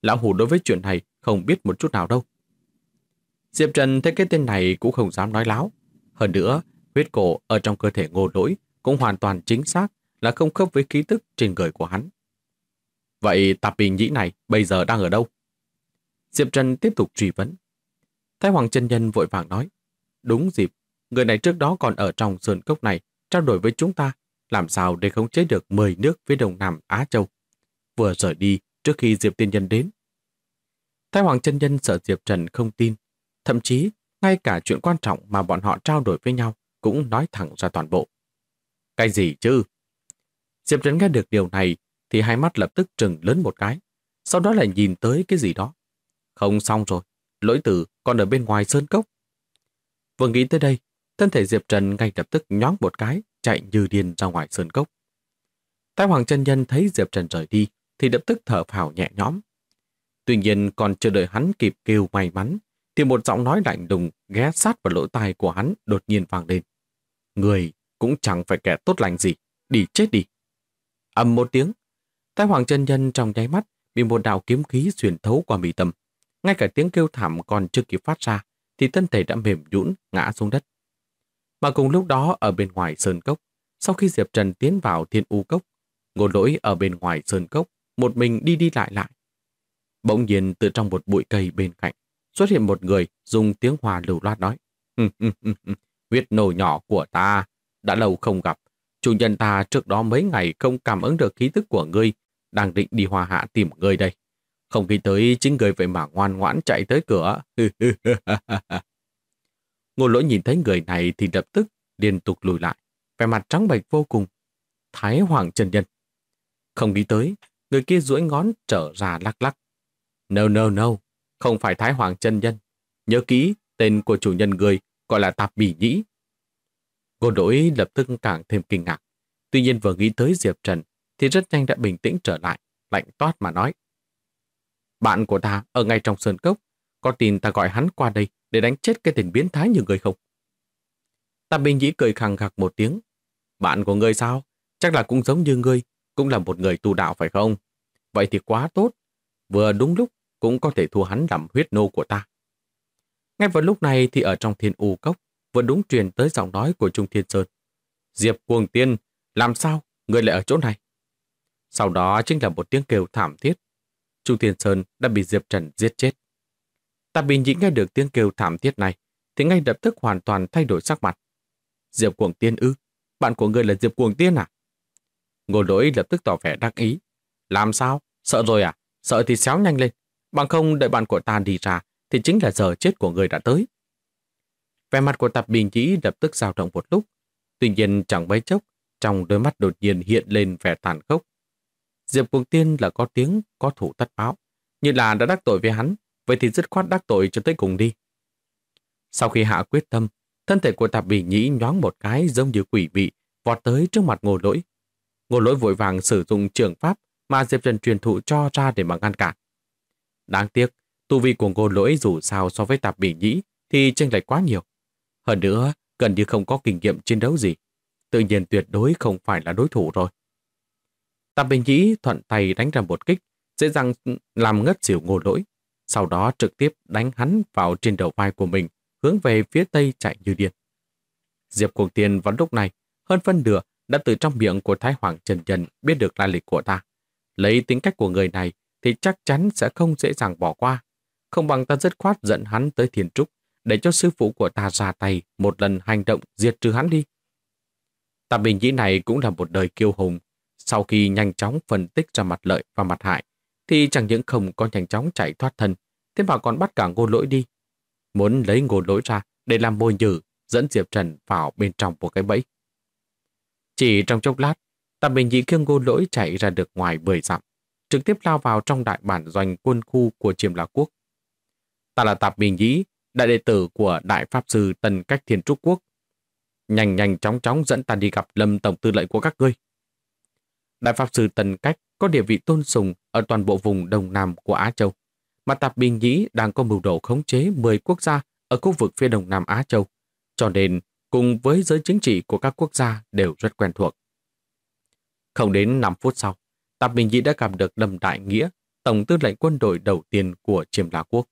Lão Hủ đối với chuyện này không biết một chút nào đâu. Diệp Trần thấy cái tên này cũng không dám nói láo. Hơn nữa, huyết cổ ở trong cơ thể Ngô Lỗi cũng hoàn toàn chính xác là không khớp với ký tức trên người của hắn. Vậy Tạp Bì Nhĩ này bây giờ đang ở đâu? Diệp Trần tiếp tục truy vấn. Thái Hoàng chân nhân vội vàng nói. Đúng dịp, người này trước đó còn ở trong sơn cốc này trao đổi với chúng ta, làm sao để khống chế được 10 nước phía đông nam Á Châu. Vừa rời đi trước khi Diệp Tiên Nhân đến. Thái Hoàng chân nhân sợ Diệp Trần không tin, thậm chí ngay cả chuyện quan trọng mà bọn họ trao đổi với nhau cũng nói thẳng ra toàn bộ. Cái gì chứ? Diệp Trần nghe được điều này thì hai mắt lập tức trừng lớn một cái, sau đó lại nhìn tới cái gì đó. Không xong rồi, Lỗi Tử còn ở bên ngoài sơn cốc. Vừa nghĩ tới đây, thân thể Diệp Trần ngay lập tức nhoáng một cái, chạy như điên ra ngoài sơn cốc. Thái Hoàng chân nhân thấy Diệp Trần rời đi thì lập tức thở phào nhẹ nhõm. Tuy nhiên còn chưa đợi hắn kịp kêu may mắn thì một giọng nói lạnh lùng ghé sát vào lỗ tai của hắn đột nhiên vang lên. Người cũng chẳng phải kẻ tốt lành gì, đi chết đi. Ầm một tiếng, Thái Hoàng chân nhân trong nháy mắt bị một đạo kiếm khí xuyên thấu qua mi tâm. Ngay cả tiếng kêu thảm còn chưa kịp phát ra thì thân thể đã mềm nhũn ngã xuống đất. Mà cùng lúc đó ở bên ngoài sơn cốc, sau khi Diệp Trần tiến vào Thiên U cốc, Ngô Lỗi ở bên ngoài sơn cốc một mình đi đi lại lại. Bỗng nhiên từ trong một bụi cây bên cạnh xuất hiện một người dùng tiếng Hòa lưu loát nói. Huyết nô nhỏ của ta, đã lâu không gặp. Chủ nhân ta trước đó mấy ngày không cảm ứng được khí tức của ngươi, đang định đi Hoa Hạ tìm ngươi đây. Không nghĩ tới chính ngươi vậy mà ngoan ngoãn chạy tới cửa. Ngô Lỗi nhìn thấy người này thì lập tức liên tục lùi lại, vẻ mặt trắng bệch vô cùng. Thái Hoàng chân nhân. Không nghĩ tới, người kia duỗi ngón trở ra lắc lắc. No, không phải Thái Hoàng chân nhân. Nhớ kỹ, tên của chủ nhân người gọi là Tạp Bì Nhĩ. Ngô Lỗi lập tức càng thêm kinh ngạc. Tuy nhiên vừa nghĩ tới Diệp Trần thì rất nhanh đã bình tĩnh trở lại, lạnh toát mà nói. Bạn của ta ở ngay trong sơn cốc, có tin ta gọi hắn qua đây để đánh chết cái tên biến thái như người không? Tạp Bì Nhĩ cười khằng khặc một tiếng. Bạn của ngươi sao? Chắc là cũng giống như ngươi, cũng là một người tu đạo phải không? Vậy thì quá tốt. Vừa đúng lúc cũng có thể thua hắn làm huyết nô của ta. Ngay vào lúc này thì ở trong Thiên U cốc vừa đúng truyền tới giọng nói của Trung Thiên Sơn. Diệp Cuồng Tiên, làm sao? Ngươi lại ở chỗ này? Sau đó chính là một tiếng kêu thảm thiết. Trung Thiên Sơn đã bị Diệp Trần giết chết. Tạp Bì Nhĩ nghe được tiếng kêu thảm thiết này thì ngay lập tức hoàn toàn thay đổi sắc mặt. Diệp Cuồng Tiên ư? Bạn của ngươi là Diệp Cuồng Tiên à? Ngô Lỗi lập tức tỏ vẻ đắc ý. Làm sao? Sợ rồi à? Sợ thì xéo nhanh lên. Bằng không đợi bạn của ta đi ra thì chính là giờ chết của người đã tới. Vẻ mặt của Tạp Bì Nhĩ lập tức dao động một lúc. Tuy nhiên chẳng mấy chốc, trong đôi mắt đột nhiên hiện lên vẻ tàn khốc. Diệp Cuồng Tiên là có tiếng, có thủ tất báo. Như là đã đắc tội với hắn, vậy thì dứt khoát đắc tội cho tới cùng đi. Sau khi hạ quyết tâm, thân thể của Tạp Bì Nhĩ nhoáng một cái giống như quỷ mị, vọt tới trước mặt Ngô Lỗi. Ngô Lỗi vội vàng sử dụng trường pháp mà Diệp Trần truyền thụ cho ra để mà ngăn cản. Đáng tiếc, tu vi của Ngô Lỗi dù sao so với Tạp Bì Nhĩ thì chênh lệch quá nhiều. Hơn nữa, gần như không có kinh nghiệm chiến đấu gì. Tự nhiên tuyệt đối không phải là đối thủ rồi. Tạp Bì Nhĩ thuận tay đánh ra một kích, dễ dàng làm ngất xỉu Ngô Lỗi. Sau đó trực tiếp đánh hắn vào trên đầu vai của mình, hướng về phía tây chạy như điên. Diệp Cuồng Tiên vào lúc này, hơn phân nửa đã từ trong miệng của Thái Hoàng chân nhân biết được lai lịch của ta. Lấy tính cách của người này thì chắc chắn sẽ không dễ dàng bỏ qua. Không bằng ta dứt khoát dẫn hắn tới Thiên Trúc để cho sư phụ của ta ra tay một lần hành động diệt trừ hắn đi. Tạp Bì Nhĩ này cũng là một đời kiêu hùng. Sau khi nhanh chóng phân tích ra mặt lợi và mặt hại thì chẳng những không có nhanh chóng chạy thoát thân, thế mà còn bắt cả Ngô Lỗi đi. Muốn lấy Ngô Lỗi ra để làm mồi nhử, dẫn Diệp Trần vào bên trong một cái bẫy. Chỉ trong chốc lát, Tạp Bì Nhĩ khiêng Ngô Lỗi chạy ra được ngoài 10 dặm, trực tiếp lao vào trong đại bản doanh quân khu của Chiêm La Quốc. Ta là Tạp Bì Nhĩ, đại đệ tử của Đại Pháp Sư Tân Cách Thiên Trúc Quốc. Nhanh nhanh chóng chóng dẫn ta đi gặp Lâm Tổng Tư lệnh của các ngươi. Đại Pháp Sư Tân Cách có địa vị tôn sùng ở toàn bộ vùng Đông Nam của Á Châu, mà Tạp Bì Nhĩ đang có mưu đồ khống chế 10 quốc gia ở khu vực phía Đông Nam Á Châu, cho nên cùng với giới chính trị của các quốc gia đều rất quen thuộc. Không đến 5 phút sau, Tạp Bì Nhĩ đã gặp được Lâm Đại Nghĩa, tổng tư lệnh quân đội đầu tiên của Chiêm La Quốc.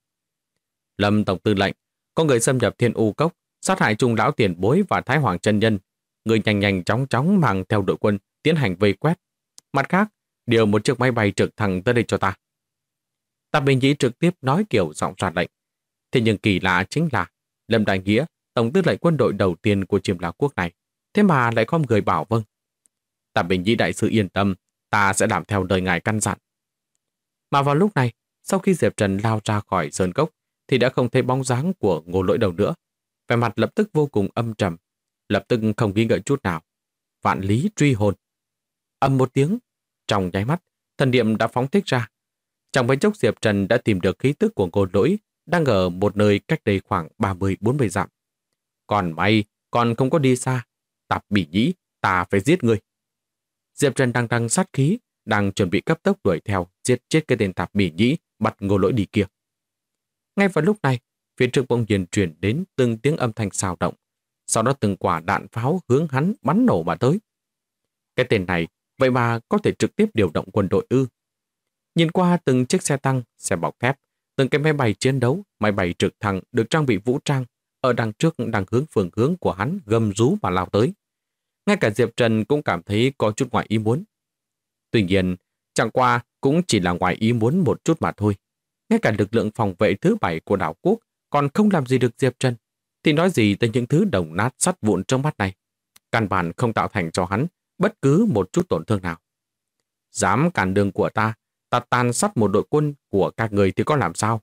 Lâm tổng tư lệnh, có người xâm nhập Thiên U Cốc, sát hại Trung lão tiền bối và Thái Hoàng chân nhân. Người nhanh nhanh chóng chóng mang theo đội quân tiến hành vây quét. Mặt khác, điều một chiếc máy bay trực thăng tới đây cho ta. Tạp Bình Nhĩ trực tiếp nói kiểu giọng ra lệnh. Thế nhưng kỳ lạ chính là Lâm Đại Nghĩa, tổng tư lệnh quân đội đầu tiên của Chiêm La Quốc này, thế mà lại không người bảo vâng. Tạp Bình Nhĩ đại sư yên tâm, ta sẽ làm theo lời ngài căn dặn. Mà vào lúc này, sau khi Diệp Trần lao ra khỏi sơn cốc, thì đã không thấy bóng dáng của Ngô Lỗi đâu nữa. Vẻ mặt lập tức vô cùng âm trầm, lập tức không nghi ngợi chút nào. Vạn lý truy hồn. Âm một tiếng, trong nháy mắt, thần niệm đã phóng thích ra. Trong mấy chốc Diệp Trần đã tìm được khí tức của Ngô Lỗi đang ở một nơi cách đây khoảng 30-40 dặm. Còn may, còn không có đi xa. Tạp Bỉ Nhĩ, ta phải giết ngươi. Diệp Trần đang sát khí, đang chuẩn bị cấp tốc đuổi theo, giết chết cái tên Tạp Bỉ Nhĩ, bắt Ngô Lỗi đi kia. Ngay vào lúc này, phía trước bỗng nhiên truyền đến từng tiếng âm thanh xào động. Sau đó từng quả đạn pháo hướng hắn bắn nổ mà tới. Cái tên này, vậy mà có thể trực tiếp điều động quân đội ư? Nhìn qua từng chiếc xe tăng, xe bọc thép, từng cái máy bay chiến đấu, máy bay trực thăng được trang bị vũ trang, ở đằng trước đang hướng phương hướng của hắn gầm rú mà lao tới. Ngay cả Diệp Trần cũng cảm thấy có chút ngoài ý muốn. Tuy nhiên, chẳng qua cũng chỉ là ngoài ý muốn một chút mà thôi. Ngay cả lực lượng phòng vệ thứ 7 của đảo quốc còn không làm gì được Diệp Trần, thì nói gì tới những thứ đồng nát sắt vụn trong mắt này. Căn bản không tạo thành cho hắn bất cứ một chút tổn thương nào. Dám cản đường của ta, ta tàn sát một đội quân của các người thì có làm sao?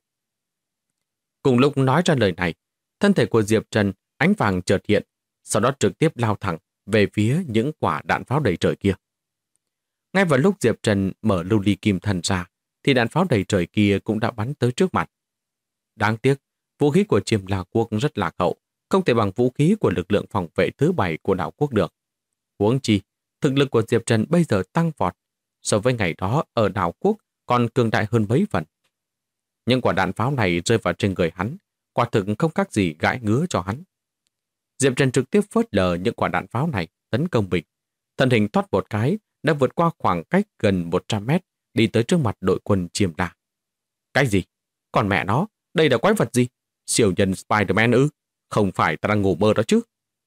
Cùng lúc nói ra lời này, thân thể của Diệp Trần ánh vàng chợt hiện, sau đó trực tiếp lao thẳng về phía những quả đạn pháo đầy trời kia. Ngay vào lúc Diệp Trần mở lưu ly kim thần ra, thì đạn pháo đầy trời kia cũng đã bắn tới trước mặt. Đáng tiếc, vũ khí của Chiêm La Quốc rất lạc hậu, không thể bằng vũ khí của lực lượng phòng vệ thứ 7 của đảo quốc được. Huống chi, thực lực của Diệp Trần bây giờ tăng vọt, so với ngày đó ở đảo quốc còn cường đại hơn mấy phần. Những quả đạn pháo này rơi vào trên người hắn, quả thực không khác gì gãi ngứa cho hắn. Diệp Trần trực tiếp phớt lờ những quả đạn pháo này tấn công mình. Thân hình thoát một cái, đã vượt qua khoảng cách gần 100 mét, đi tới trước mặt đội quân Chiêm La. Cái gì? Còn mẹ nó, đây là quái vật gì? Siêu nhân Spider-Man ư? Không phải ta đang ngủ mơ đó chứ?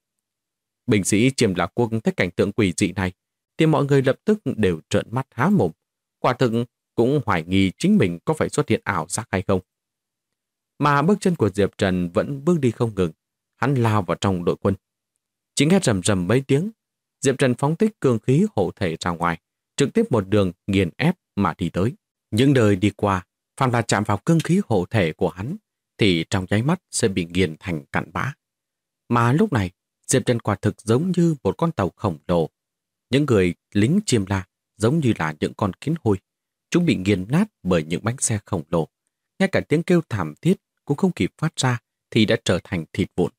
Binh sĩ Chiêm La Quốc thấy cảnh tượng quỷ dị này, thì mọi người lập tức đều trợn mắt há mồm. Quả thực cũng hoài nghi chính mình có phải xuất hiện ảo giác hay không. Mà bước chân của Diệp Trần vẫn bước đi không ngừng. Hắn lao vào trong đội quân. Chỉ nghe rầm rầm mấy tiếng, Diệp Trần phóng thích cương khí hộ thể ra ngoài, trực tiếp một đường nghiền ép mà đi tới. Những đời đi qua, phàm là chạm vào cương khí hộ thể của hắn, thì trong nháy mắt sẽ bị nghiền thành cặn bã. Mà lúc này, Diệp Trần quả thực giống như một con tàu khổng lồ. Những người lính Chiêm La giống như là những con kiến hôi. Chúng bị nghiền nát bởi những bánh xe khổng lồ. Ngay cả tiếng kêu thảm thiết cũng không kịp phát ra thì đã trở thành thịt vụn.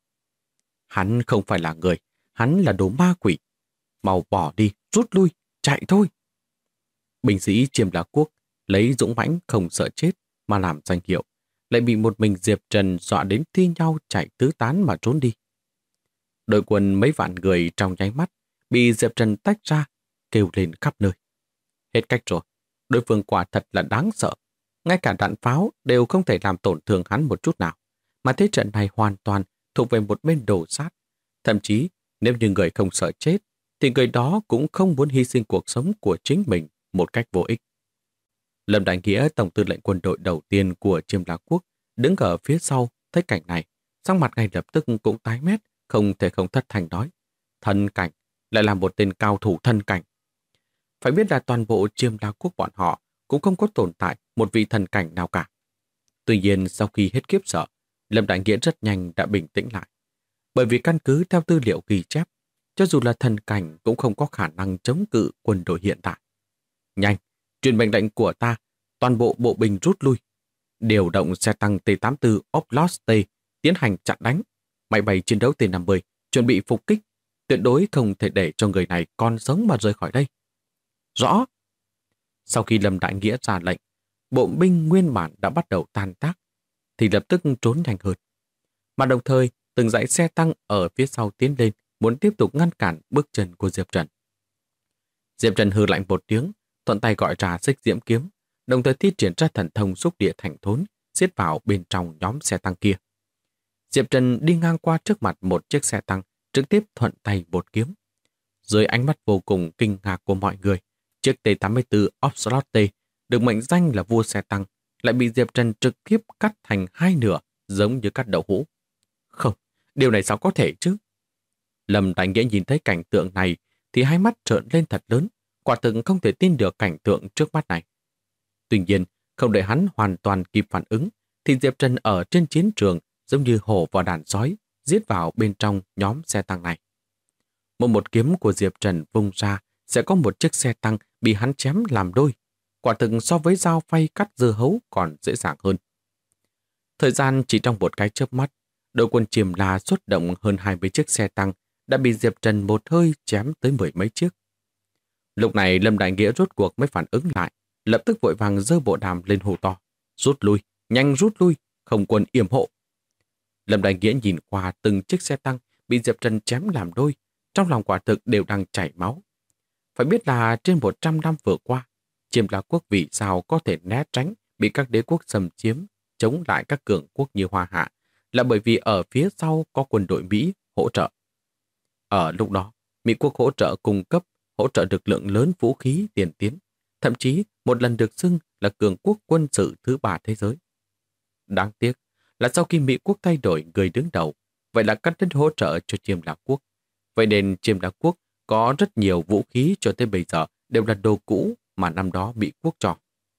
Hắn không phải là người, hắn là đồ ma quỷ. Mau bỏ đi, rút lui, chạy thôi. Binh sĩ Chiêm La Quốc lấy dũng mãnh không sợ chết mà làm danh hiệu, lại bị một mình Diệp Trần dọa đến thi nhau chạy tứ tán mà trốn đi. Đội quân mấy vạn người trong nháy mắt bị Diệp Trần tách ra, kêu lên khắp nơi. Hết cách rồi, đối phương quả thật là đáng sợ. Ngay cả đạn pháo đều không thể làm tổn thương hắn một chút nào, mà thế trận này hoàn toàn thuộc về một bên đồ sát. Thậm chí, nếu như người không sợ chết, thì người đó cũng không muốn hy sinh cuộc sống của chính mình một cách vô ích. Lâm Đại Nghĩa, tổng tư lệnh quân đội đầu tiên của Chiêm La Quốc, đứng ở phía sau, thấy cảnh này, sắc mặt ngay lập tức cũng tái mét, không thể không thất thành nói. Thân cảnh, lại là một tên cao thủ thân cảnh. Phải biết là toàn bộ Chiêm La Quốc bọn họ cũng không có tồn tại một vị thần cảnh nào cả. Tuy nhiên, sau khi hết kiếp sợ, Lâm Đại Nghĩa rất nhanh đã bình tĩnh lại. Bởi vì căn cứ theo tư liệu ghi chép, cho dù là thần cảnh cũng không có khả năng chống cự quân đội hiện tại. Nhanh, truyền mệnh lệnh của ta, toàn bộ bộ binh rút lui. Điều động xe tăng T-84 Oplot T tiến hành chặn đánh. Máy bay chiến đấu T-50 chuẩn bị phục kích. Tuyệt đối không thể để cho người này còn sống mà rời khỏi đây. Rõ. Sau khi Lâm Đại Nghĩa ra lệnh, bộ binh nguyên bản đã bắt đầu tan tác, thì lập tức trốn nhanh hơn. Mà đồng thời, từng dãy xe tăng ở phía sau tiến lên, muốn tiếp tục ngăn cản bước chân của Diệp Trần. Diệp Trần hừ lạnh một tiếng, thuận tay gọi ra xích diễm kiếm, đồng thời thi triển ra thần thông xúc địa thành thốn, giết vào bên trong nhóm xe tăng kia. Diệp Trần đi ngang qua trước mặt một chiếc xe tăng, trực tiếp thuận tay một kiếm. Dưới ánh mắt vô cùng kinh ngạc của mọi người, chiếc T-84 Oxlot-T được mệnh danh là vua xe tăng lại bị Diệp Trần trực tiếp cắt thành hai nửa, giống như cắt đậu hũ. Không, điều này sao có thể chứ? Lâm Đại Nghĩa nhìn thấy cảnh tượng này thì hai mắt trợn lên thật lớn, quả thực không thể tin được cảnh tượng trước mắt này. Tuy nhiên, không đợi hắn hoàn toàn kịp phản ứng, thì Diệp Trần ở trên chiến trường giống như hổ vào đàn sói, giết vào bên trong nhóm xe tăng này. Một kiếm của Diệp Trần vung ra, sẽ có một chiếc xe tăng bị hắn chém làm đôi. Quả thực so với dao phay cắt dưa hấu còn dễ dàng hơn. Thời gian chỉ trong một cái chớp mắt, đội quân Chiêm La xuất động hơn 20 chiếc xe tăng đã bị Diệp Trần một hơi chém tới 10 mấy chiếc. Lúc này Lâm Đại Nghĩa rốt cuộc mới phản ứng lại, lập tức vội vàng giơ bộ đàm lên hô to: rút lui, nhanh rút lui, không quân yểm hộ. Lâm Đại Nghĩa nhìn qua từng chiếc xe tăng bị Diệp Trần chém làm đôi, trong lòng quả thực đều đang chảy máu. Phải biết là trên 100 năm vừa qua, Chiêm La quốc vì sao có thể né tránh bị các đế quốc xâm chiếm, chống lại các cường quốc như Hoa Hạ, là bởi vì ở phía sau có quân đội Mỹ hỗ trợ. Ở lúc đó, Mỹ quốc hỗ trợ cung cấp, hỗ trợ được lượng lớn vũ khí tiền tiến, thậm chí một lần được xưng là cường quốc quân sự thứ 3 thế giới. Đáng tiếc là sau khi Mỹ quốc thay đổi người đứng đầu, vậy là cắt đứt hỗ trợ cho Chiêm La quốc. Vậy nên Chiêm La quốc có rất nhiều vũ khí cho tới bây giờ đều là đồ cũ mà năm đó Mỹ quốc cho.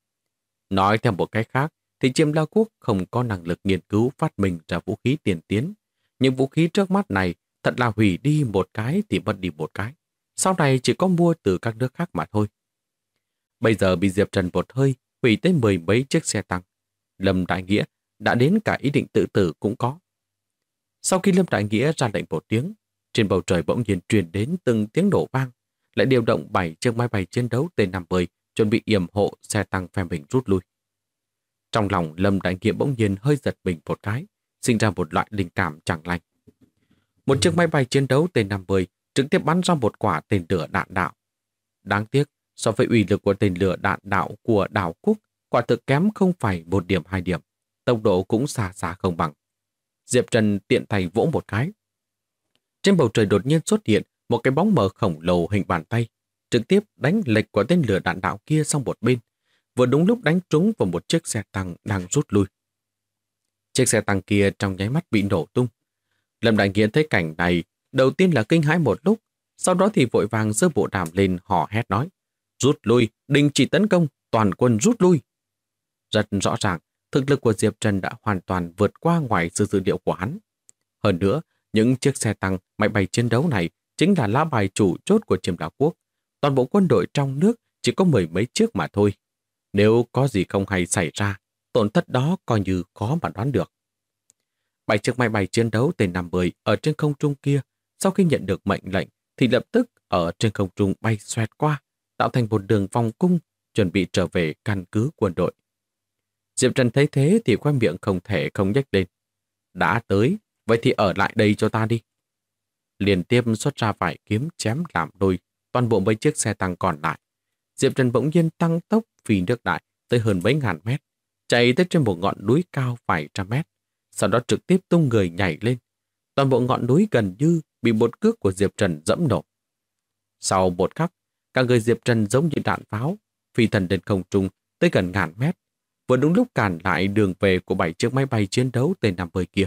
Nói theo một cách khác, thì Chiêm La quốc không có năng lực nghiên cứu phát minh ra vũ khí tiền tiến. Những vũ khí trước mắt này thật là hủy đi một cái thì mất đi một cái. Sau này chỉ có mua từ các nước khác mà thôi. Bây giờ bị Diệp Trần một hơi hủy tới 10 mấy chiếc xe tăng. Lâm Đại Nghĩa đã đến cả ý định tự tử cũng có. Sau khi Lâm Đại Nghĩa ra lệnh một tiếng, trên bầu trời bỗng nhiên truyền đến từng tiếng nổ vang, lại điều động 7 chiếc máy bay chiến đấu T-50 chuẩn bị yểm hộ xe tăng phe mình rút lui. Trong lòng Lâm Đại Nghĩa bỗng nhiên hơi giật mình một cái, sinh ra một loại linh cảm chẳng lành. Một chiếc máy bay chiến đấu T-50 trực tiếp bắn ra một quả tên lửa đạn đạo. Đáng tiếc, so với uy lực của tên lửa đạn đạo của đảo Cúc, quả thực kém không phải 1 điểm 2 điểm, tốc độ cũng xa xa không bằng. Diệp Trần tiện tay vỗ một cái. Trên bầu trời đột nhiên xuất hiện một cái bóng mờ khổng lồ hình bàn tay, trực tiếp đánh lệch của tên lửa đạn đạo kia sang một bên, vừa đúng lúc đánh trúng vào một chiếc xe tăng đang rút lui. Chiếc xe tăng kia trong nháy mắt bị nổ tung. Lâm Đại Nghĩa thấy cảnh này, đầu tiên là kinh hãi một lúc, sau đó thì vội vàng giơ bộ đàm lên hò hét nói: rút lui, đình chỉ tấn công, toàn quân rút lui. Rất rõ ràng, thực lực của Diệp Trần đã hoàn toàn vượt qua ngoài sự dự liệu của hắn. Hơn nữa, những chiếc xe tăng, máy bay chiến đấu này chính là lá bài chủ chốt của Chiêm La quốc. Toàn bộ quân đội trong nước chỉ có 10 mấy chiếc mà thôi. Nếu có gì không hay xảy ra, tổn thất đó coi như khó mà đoán được. 7 chiếc máy bay chiến đấu T-50 ở trên không trung kia, sau khi nhận được mệnh lệnh thì lập tức ở trên không trung bay xoẹt qua, tạo thành một đường vòng cung, chuẩn bị trở về căn cứ quân đội. Diệp Trần thấy thế thì khoe miệng không thể không nhếch lên. Đã tới, vậy thì ở lại đây cho ta đi. Liên tiếp xuất ra vài kiếm chém làm đôi toàn bộ mấy chiếc xe tăng còn lại. Diệp Trần bỗng nhiên tăng tốc phi nước đại tới hơn mấy ngàn mét, chạy tới trên một ngọn núi cao vài trăm mét, sau đó trực tiếp tung người nhảy lên. Toàn bộ ngọn núi gần như bị một cước của Diệp Trần dẫm nổ. Sau một khắc, cả người Diệp Trần giống như đạn pháo, phi thần lên không trung tới gần ngàn mét, vừa đúng lúc cản lại đường về của 7 chiếc máy bay chiến đấu T-50 kia.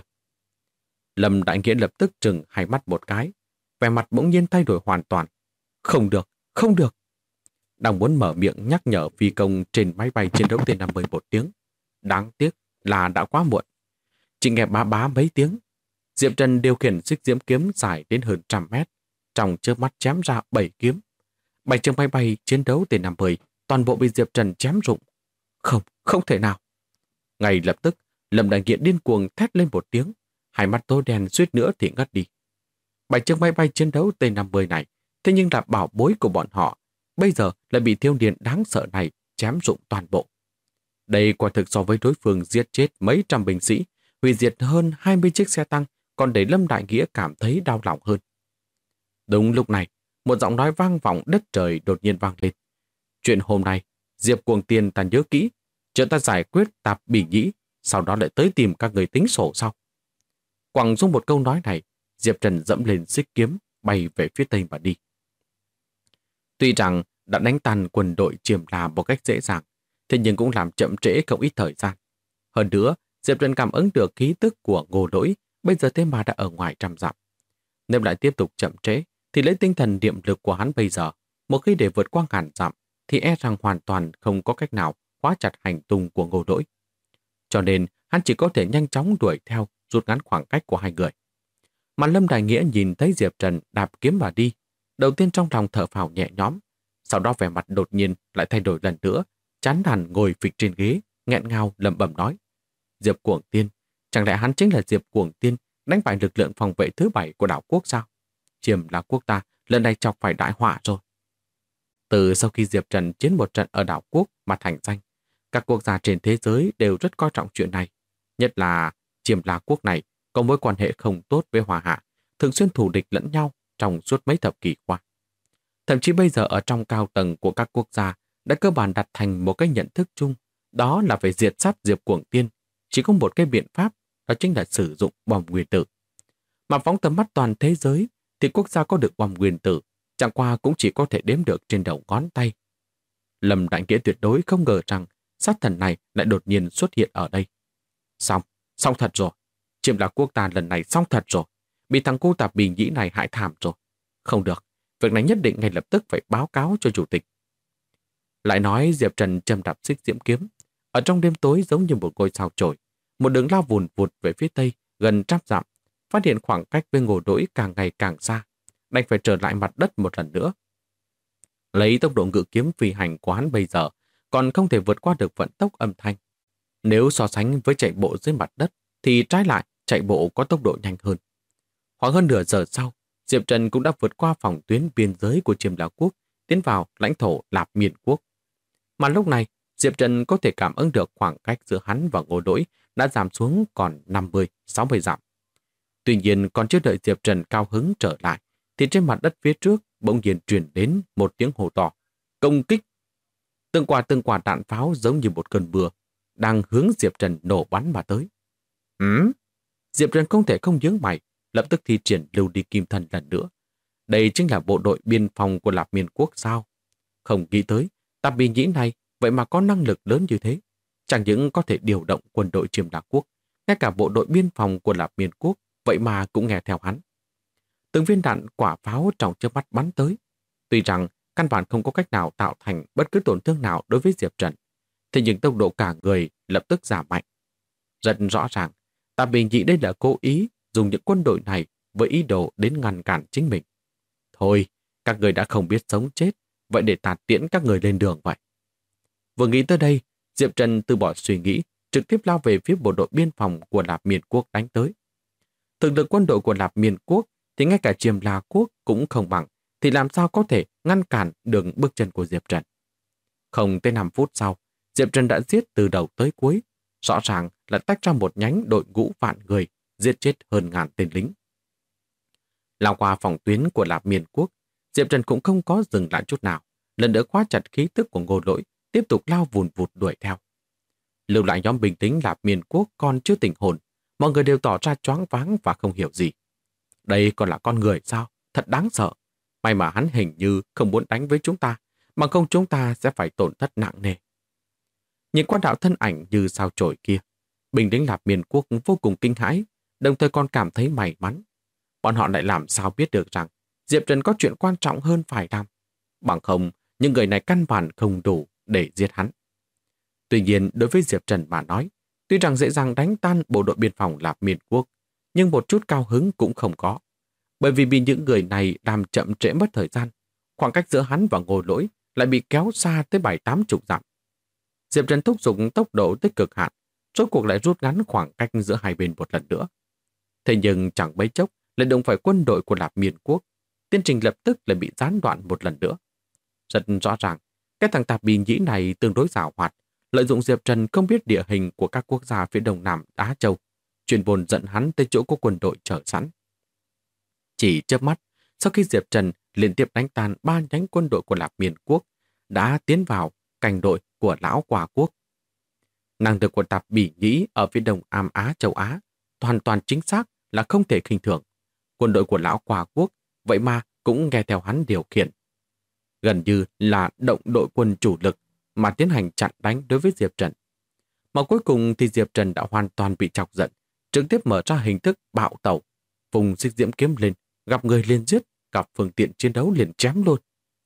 Lâm Đại Nghĩa lập tức trừng hai mắt một cái, vẻ mặt bỗng nhiên thay đổi hoàn toàn. Không được, không được. Đang muốn mở miệng nhắc nhở phi công trên máy bay chiến đấu T-50 một tiếng. Đáng tiếc là đã quá muộn. Chỉ nghe bá bá mấy tiếng, Diệp Trần điều khiển xích diễm kiếm dài đến hơn 100 mét, trong chớp mắt chém ra 7 kiếm. 7 chiếc máy bay chiến đấu T-50 toàn bộ bị Diệp Trần chém rụng. Không, không thể nào. Ngay lập tức, Lâm Đại Nghĩa điên cuồng thét lên một tiếng, hai mắt tối đen suýt nữa thì ngất đi. 7 chiếc máy bay chiến đấu T-50 này, thế nhưng là bảo bối của bọn họ, bây giờ lại bị thiếu niên đáng sợ này chém rụng toàn bộ. Đây quả thực so với đối phương giết chết mấy trăm binh sĩ, hủy diệt hơn 20 chiếc xe tăng, còn để Lâm Đại Nghĩa cảm thấy đau lòng hơn. Đúng lúc này, một giọng nói vang vọng đất trời đột nhiên vang lên. Chuyện hôm nay, Diệp Cuồng Tiên ta nhớ kỹ, chờ ta giải quyết Tạp Bỉ Nhĩ, sau đó lại tới tìm các người tính sổ sau. Quẳng xuống một câu nói này, Diệp Trần dẫm lên xích kiếm, bay về phía tây mà đi. Tuy rằng đã đánh tan quân đội Chiêm La một cách dễ dàng, thế nhưng cũng làm chậm trễ không ít thời gian. Hơn nữa, Diệp Trần cảm ứng được khí tức của Ngô Lỗi, bây giờ thế mà đã ở ngoài trăm dặm. Nếu lại tiếp tục chậm trễ, thì lấy tinh thần niệm lực của hắn bây giờ, một khi để vượt qua ngàn dặm, thì e rằng hoàn toàn không có cách nào khóa chặt hành tung của Ngô Lỗi. Cho nên, hắn chỉ có thể nhanh chóng đuổi theo, rút ngắn khoảng cách của hai người. Mà Lâm Đại Nghĩa nhìn thấy Diệp Trần đạp kiếm mà đi, đầu tiên trong lòng thở phào nhẹ nhõm, sau đó vẻ mặt đột nhiên lại thay đổi lần nữa, chán nản ngồi phịch trên ghế, nghẹn ngào lẩm bẩm nói: Diệp Cuồng Tiên, chẳng lẽ hắn chính là Diệp Cuồng Tiên đánh bại lực lượng phòng vệ thứ 7 của đảo quốc sao? Chiêm La quốc ta lần này chọc phải đại họa rồi. Từ sau khi Diệp Trần chiến một trận ở đảo quốc mà thành danh, các quốc gia trên thế giới đều rất coi trọng chuyện này. Nhất là Chiêm La quốc này có mối quan hệ không tốt với Hoa Hạ, thường xuyên thù địch lẫn nhau trong suốt mấy thập kỷ qua. Thậm chí bây giờ ở trong cao tầng của các quốc gia đã cơ bản đặt thành một cái nhận thức chung, đó là phải diệt sát Diệp Cuồng Tiên. Chỉ có một cái biện pháp, đó chính là sử dụng bom nguyên tử. Mà phóng tầm mắt toàn thế giới, thì quốc gia có được bom nguyên tử, chẳng qua cũng chỉ có thể đếm được trên đầu ngón tay. Lâm Đại Nghĩa tuyệt đối không ngờ rằng sát thần này lại đột nhiên xuất hiện ở đây. Xong thật rồi. Chiêm La quốc ta lần này xong thật rồi. Bị thằng cô Tạp Bỉ Nhĩ này hại thảm rồi. Không được, việc này nhất định ngay lập tức phải báo cáo cho chủ tịch. Lại nói Diệp Trần châm đạp xích diễm kiếm. Ở trong đêm tối giống như một ngôi sao chổi, một đường lao vùn vụt về phía tây gần 100 dặm, phát hiện khoảng cách với Ngô Lỗi càng ngày càng xa, đành phải trở lại mặt đất một lần nữa. Lấy tốc độ ngự kiếm phi hành của hắn bây giờ, còn không thể vượt qua được vận tốc âm thanh. Nếu so sánh với chạy bộ dưới mặt đất, thì trái lại chạy bộ có tốc độ nhanh hơn. Khoảng hơn nửa giờ sau, Diệp Trần cũng đã vượt qua phòng tuyến biên giới của Chiêm La quốc, tiến vào lãnh thổ Lạp Miên quốc. Mà lúc này, Diệp Trần có thể cảm ứng được khoảng cách giữa hắn và Ngô Lỗi đã giảm xuống còn 50-60 dặm. Tuy nhiên, còn chưa đợi Diệp Trần cao hứng trở lại, thì trên mặt đất phía trước bỗng nhiên truyền đến một tiếng hô to: công kích! Từng quả đạn pháo giống như một cơn mưa, đang hướng Diệp Trần nổ bắn mà tới. Diệp Trần không thể không nhướng mày, lập tức thi triển lưu đi kim thần lần nữa. Đây chính là bộ đội biên phòng của Lạp Miên quốc sao? Không nghĩ tới, Tạp Bỉ Nhĩ này vậy mà có năng lực lớn như thế. Chẳng những có thể điều động quân đội Chiêm La quốc, ngay cả bộ đội biên phòng của Lạp Miên quốc vậy mà cũng nghe theo hắn. Từng viên đạn quả pháo trong chớp mắt bắn tới. Tuy rằng căn bản không có cách nào tạo thành bất cứ tổn thương nào đối với Diệp Trần, thế nhưng tốc độ cả người lập tức giảm mạnh. Rất rõ ràng, Tạp Bỉ Nhĩ đây là cố ý dùng những quân đội này với ý đồ đến ngăn cản chính mình. Thôi, các người đã không biết sống chết, vậy để ta tiễn các người lên đường vậy. Vừa nghĩ tới đây, Diệp Trần từ bỏ suy nghĩ, trực tiếp lao về phía bộ đội biên phòng của Lạp Miên quốc đánh tới. Thực lực quân đội của Lạp Miên quốc thì ngay cả Chiêm La quốc cũng không bằng, thì làm sao có thể ngăn cản đường bước chân của Diệp Trần. Không tới 5 phút sau, Diệp Trần đã giết từ đầu tới cuối, rõ ràng là tách ra một nhánh đội ngũ vạn người, giết chết hơn ngàn tên lính. Lao qua phòng tuyến của Lạp Miên quốc, Diệp Trần cũng không có dừng lại chút nào, lần nữa khóa chặt khí tức của Ngô Lỗi, tiếp tục lao vùn vụt đuổi theo. Lưu lại nhóm binh lính Lạp Miên quốc còn chưa tỉnh hồn, mọi người đều tỏ ra choáng váng và không hiểu gì. Đây còn là con người sao? Thật đáng sợ. May mà hắn hình như không muốn đánh với chúng ta, bằng không chúng ta sẽ phải tổn thất nặng nề. Nhìn qua đạo thân ảnh như sao chổi kia, binh lính Lạp Miên quốc vô cùng kinh hãi, đồng thời còn cảm thấy may mắn. Bọn họ lại làm sao biết được rằng Diệp Trần có chuyện quan trọng hơn phải làm. Bằng không, những người này căn bản không đủ để giết hắn. Tuy nhiên, đối với Diệp Trần mà nói, tuy rằng dễ dàng đánh tan bộ đội biên phòng Lạp Miên quốc, nhưng một chút cao hứng cũng không có. Bởi vì bị những người này làm chậm trễ mất thời gian, khoảng cách giữa hắn và Ngô Lỗi lại bị kéo xa tới 70-80 dặm. Diệp Trần thúc giục tốc độ tới cực hạn, rốt cuộc lại rút ngắn khoảng cách giữa hai bên một lần nữa. Thế nhưng chẳng mấy chốc lại đụng phải quân đội của Lạp Miên quốc, tiến trình lập tức lại bị gián đoạn một lần nữa. Rất rõ ràng, cái thằng Tạp Bỉ Nhĩ này tương đối giàu hoạt, lợi dụng Diệp Trần không biết địa hình của các quốc gia phía đông nam Á Châu, chuyên môn dẫn hắn tới chỗ có quân đội chờ sẵn. Chỉ chớp mắt, sau khi Diệp Trần liên tiếp đánh tan 3 nhánh quân đội của Lạp Miên quốc, đã tiến vào cảnh đội của lão Quả Quốc. Năng lực của Tạp Bỉ Nhĩ ở phía đông Am Á châu Á hoàn toàn chính xác là không thể khinh thường. Quân đội của lão Quả Quốc vậy mà cũng nghe theo hắn điều khiển. Gần như là động đội quân chủ lực mà tiến hành chặn đánh đối với Diệp Trần. Mà cuối cùng thì Diệp Trần đã hoàn toàn bị chọc giận, trực tiếp mở ra hình thức bạo tẩu, vùng xích diễm kiếm lên, gặp người liền giết, gặp phương tiện chiến đấu liền chém luôn.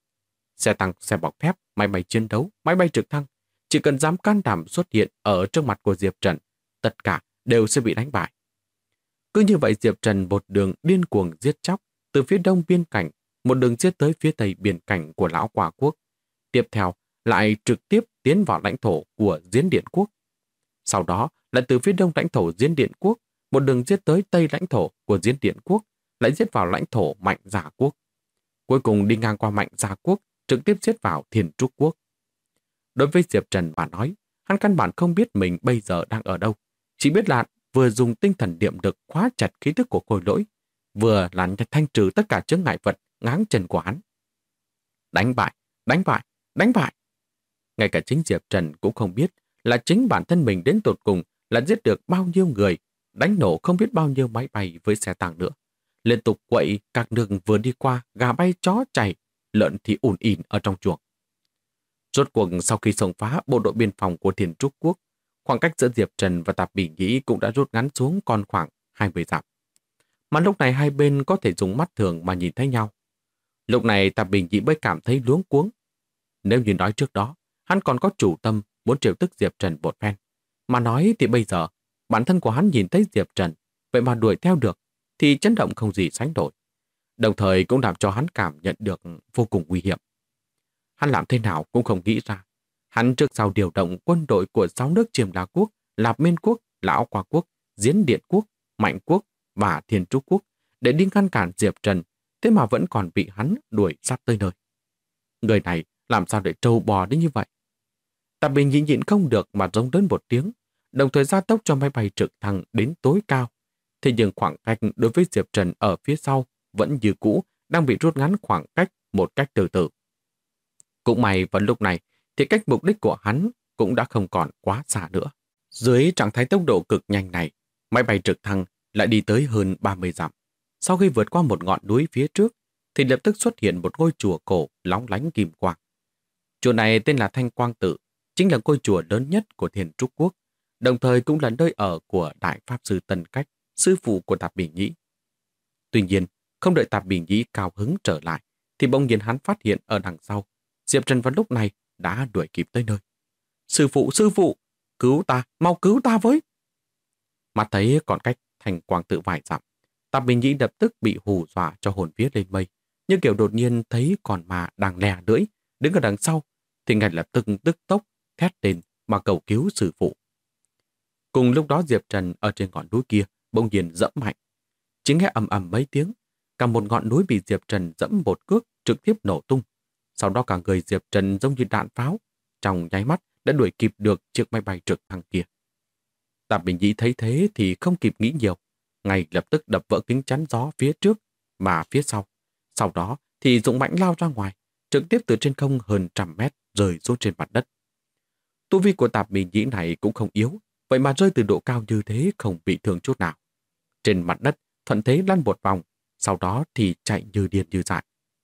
Xe tăng, xe bọc thép, máy bay chiến đấu, máy bay trực thăng, chỉ cần dám can đảm xuất hiện ở trước mặt của Diệp Trần, tất cả đều sẽ bị đánh bại. Cứ như vậy Diệp Trần một đường điên cuồng giết chóc từ phía đông biên cảnh, một đường giết tới phía tây biên cảnh của lão Quả Quốc. Tiếp theo lại trực tiếp tiến vào lãnh thổ của Diến Điện Quốc. Sau đó lại từ phía đông lãnh thổ Diến Điện Quốc, một đường giết tới tây lãnh thổ của Diến Điện Quốc, lại giết vào lãnh thổ Mạnh Giả Quốc. Cuối cùng đi ngang qua Mạnh Giả Quốc, trực tiếp giết vào Thiên Trúc Quốc. Đối với Diệp Trần mà nói, hắn căn bản không biết mình bây giờ đang ở đâu. Chỉ biết là vừa dùng tinh thần niệm lực khóa chặt khí thức của Khôi Lỗi, vừa là thanh trừ tất cả chướng ngại vật ngáng chân của hắn. Đánh bại, đánh bại, đánh bại. Ngay cả chính Diệp Trần cũng không biết là chính bản thân mình đến tột cùng là giết được bao nhiêu người, đánh nổ không biết bao nhiêu máy bay với xe tăng nữa. Liên tục quậy các đường vừa đi qua, gà bay chó chạy, lợn thì ùn ìn ở trong chuồng. Rốt cuộc sau khi xông phá bộ đội biên phòng của Thiên Trúc Quốc, khoảng cách giữa Diệp Trần và Tạp Bỉ Nhĩ cũng đã rút ngắn xuống còn khoảng 20 dặm. Mà lúc này hai bên có thể dùng mắt thường mà nhìn thấy nhau. Lúc này Tạp Bỉ Nhĩ mới cảm thấy luống cuống. Nếu như nói trước đó, hắn còn có chủ tâm muốn trêu tức Diệp Trần một phen. Mà nói thì bây giờ, bản thân của hắn nhìn thấy Diệp Trần, vậy mà đuổi theo được, thì chấn động không gì sánh nổi. Đồng thời cũng làm cho hắn cảm nhận được vô cùng nguy hiểm. Hắn làm thế nào cũng không nghĩ ra. Hắn trước sau điều động quân đội của 6 nước Chiêm La Quốc, Lạp Miên Quốc, Lão Quả Quốc, Diến Điện Quốc, Mạnh Quốc và Thiên Trúc Quốc để đi ngăn cản Diệp Trần, thế mà vẫn còn bị hắn đuổi sát tới nơi. Người này làm sao để trâu bò đến như vậy? Tạp Bỉ Nhĩ nhịn không được mà giống đến một tiếng, đồng thời gia tốc cho máy bay trực thăng đến tối cao. Thế nhưng khoảng cách đối với Diệp Trần ở phía sau vẫn như cũ, đang bị rút ngắn khoảng cách một cách từ từ. Cũng may vào lúc này thì cách mục đích của hắn cũng đã không còn quá xa nữa. Dưới trạng thái tốc độ cực nhanh này, máy bay trực thăng lại đi tới hơn 30 dặm. Sau khi vượt qua một ngọn núi phía trước, thì lập tức xuất hiện một ngôi chùa cổ lóng lánh kim quang. Chùa này tên là Thanh Quang Tự, chính là ngôi chùa lớn nhất của Thiên Trúc Quốc, đồng thời cũng là nơi ở của Đại Pháp Sư Tân Cách, sư phụ của Tạp Bỉ Nhĩ. Tuy nhiên, không đợi Tạp Bỉ Nhĩ cao hứng trở lại, thì bỗng nhiên hắn phát hiện ở đằng sau, Diệp Trần vào lúc này đã đuổi kịp tới nơi. Sư phụ, cứu ta, mau cứu ta với. Mà thấy còn cách Thanh Quang Tự vài dặm, Tạp Bỉ Nhĩ lập tức bị hù dọa cho hồn vía lên mây, như kiểu đột nhiên thấy con ma đang lè lưỡi đứng ở đằng sau, thì ngay lập tức tức tốc thét lên mà cầu cứu sư phụ. Cùng lúc đó Diệp Trần ở trên ngọn núi kia bỗng nhiên dẫm mạnh. Chỉ nghe ầm ầm mấy tiếng, cả một ngọn núi bị Diệp Trần dẫm một cước trực tiếp nổ tung. Sau đó cả người Diệp Trần giống như đạn pháo, trong nháy mắt đã đuổi kịp được chiếc máy bay trực thăng kia. Tạp Bỉ Nhĩ thấy thế thì không kịp nghĩ nhiều, ngay lập tức đập vỡ kính chắn gió phía trước và phía sau. Sau đó thì dũng mãnh lao ra ngoài, trực tiếp từ trên không hơn 100 mét rơi xuống trên mặt đất. Tu vi của Tạp Bỉ Nhĩ này cũng không yếu, vậy mà rơi từ độ cao như thế không bị thương chút nào. Trên mặt đất thuận thế lăn một vòng, sau đó thì chạy như điên như dại.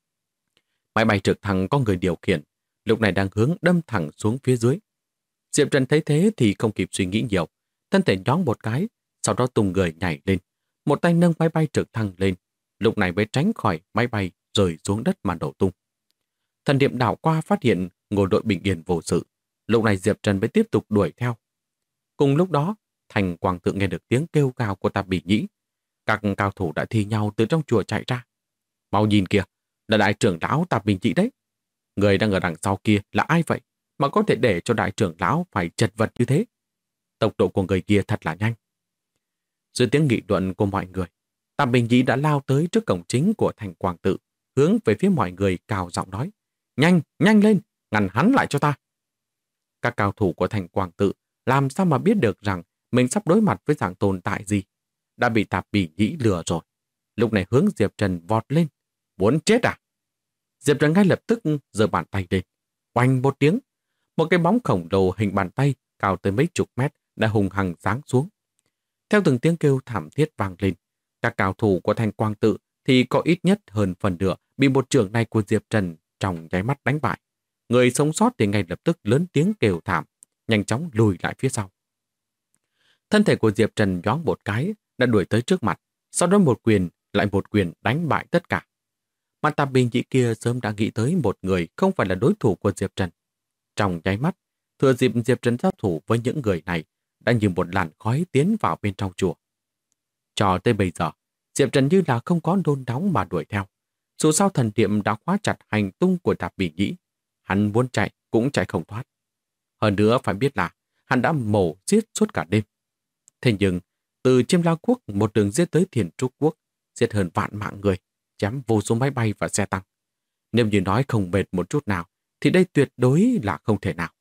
Máy bay trực thăng có người điều khiển, lúc này đang hướng đâm thẳng xuống phía dưới. Diệp Trần thấy thế thì không kịp suy nghĩ nhiều, thân thể nhón một cái, sau đó tung người nhảy lên, một tay nâng máy bay trực thăng lên, lúc này mới tránh khỏi máy bay rơi xuống đất mà nổ tung. Thần niệm đảo qua phát hiện ngôi đội bình yên vô sự, lúc này Diệp Trần mới tiếp tục đuổi theo. Cùng lúc đó, Thanh Quang Tự nghe được tiếng kêu gào của Tạp Bỉ Nhĩ. Các cao thủ đã thi nhau từ trong chùa chạy ra. Mau nhìn kìa, là đại trưởng lão Tạp Bỉ Nhĩ đấy. Người đang ở đằng sau kia là ai vậy mà có thể để cho đại trưởng lão phải chật vật như thế? Tốc độ của người kia thật là nhanh. Dưới tiếng nghị luận của mọi người, Tạp Bỉ Nhĩ đã lao tới trước cổng chính của Thanh Quang Tự, hướng về phía mọi người cào giọng nói: Nhanh, nhanh lên, ngăn hắn lại cho ta. Các cao thủ của Thanh Quang Tự làm sao mà biết được rằng mình sắp đối mặt với dạng tồn tại gì? Đã bị Tạp Bỉ Nhĩ lừa rồi. Lúc này hướng Diệp Trần vọt lên. Muốn chết à? Diệp Trần ngay lập tức giơ bàn tay lên. Oanh một tiếng. Một cái bóng khổng lồ hình bàn tay cao tới mấy chục mét đã hùng hằng giáng xuống. Theo từng tiếng kêu thảm thiết vang lên, các cao thủ của Thanh Quang Tự thì có ít nhất hơn phần nửa bị một chưởng này của Diệp Trần trong nháy mắt đánh bại. Người sống sót thì ngay lập tức lớn tiếng kêu thảm, nhanh chóng lùi lại phía sau. Thân thể của Diệp Trần nhoáng một cái, đã đuổi tới trước mặt, sau đó một quyền, lại một quyền đánh bại tất cả. Mà Tạp Bình Nhĩ kia sớm đã nghĩ tới một người không phải là đối thủ của Diệp Trần. Trong nháy mắt, thừa dịp Diệp Trần giao thủ với những người này, đã như một làn khói tiến vào bên trong chùa. Cho tới bây giờ, Diệp Trần như là không có nôn nóng mà đuổi theo. Dù sao thần niệm đã khóa chặt hành tung của Tạp Bình Nhĩ, hắn muốn chạy cũng chạy không thoát. Hơn nữa phải biết là hắn đã mổ giết suốt cả đêm. Thế nhưng, từ Chiêm La Quốc một đường giết tới Thiền Trúc Quốc, giết hơn vạn mạng người, chém vô số máy bay và xe tăng. Nếu như nói không mệt một chút nào, thì đây tuyệt đối là không thể nào.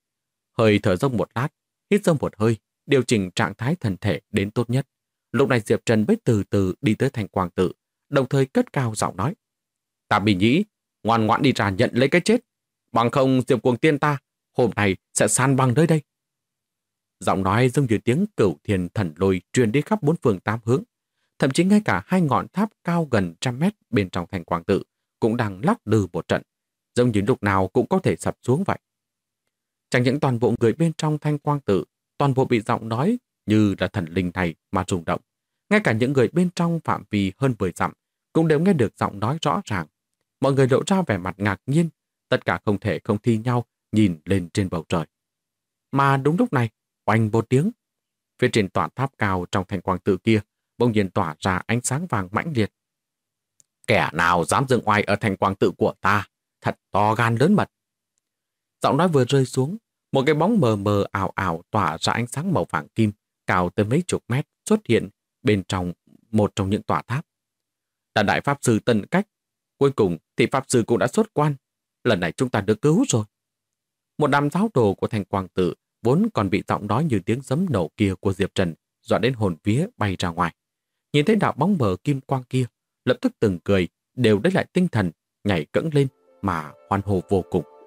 Hơi thở dốc một lát, hít sâu một hơi, điều chỉnh trạng thái thân thể đến tốt nhất. Lúc này Diệp Trần mới từ từ đi tới Thanh Quang Tự, đồng thời cất cao giọng nói: "Tạp Bình Nhĩ, ngoan ngoãn đi ra nhận lấy cái chết. Bằng không Diệp Cuồng Tiên ta hôm nay sẽ san bằng nơi đây." Giọng nói giống như tiếng Cửu Thiên Thần Lôi truyền đi khắp bốn phương tám hướng. Thậm chí ngay cả hai ngọn tháp cao gần 100 mét bên trong Thanh Quang Tự cũng đang lắc lư một trận, giống như lúc nào cũng có thể sập xuống vậy. Chẳng những toàn bộ người bên trong Thanh Quang Tự, toàn bộ bị giọng nói như là thần linh này mà rung động. Ngay cả những người bên trong phạm vi hơn 10 dặm cũng đều nghe được giọng nói rõ ràng. Mọi người lộ ra vẻ mặt ngạc nhiên, tất cả không thể không thi nhau nhìn lên trên bầu trời. Mà đúng lúc này, oanh một tiếng, phía trên tòa tháp cao trong Thanh Quang Tự kia bỗng nhiên tỏa ra ánh sáng vàng mãnh liệt. "Kẻ nào dám dựng oai ở Thanh Quang Tự của ta, thật to gan lớn mật." Giọng nói vừa rơi xuống, một cái bóng mờ mờ ảo ảo tỏa ra ánh sáng màu vàng kim, cao tới mấy chục mét xuất hiện bên trong một trong những tòa tháp. Là Đại Pháp Sư Tân Cách. Cuối cùng thì Pháp Sư cũng đã xuất quan. Lần này chúng ta được cứu rồi. Một đám giáo đồ của Thanh Quang Tự vốn còn bị giọng nói như tiếng sấm nổ kia của Diệp Trần dọa đến hồn vía bay ra ngoài. Nhìn thấy đạo bóng mờ kim quang kia, lập tức từng cười, đều lấy lại tinh thần, nhảy cẫng lên mà hoan hô vô cùng.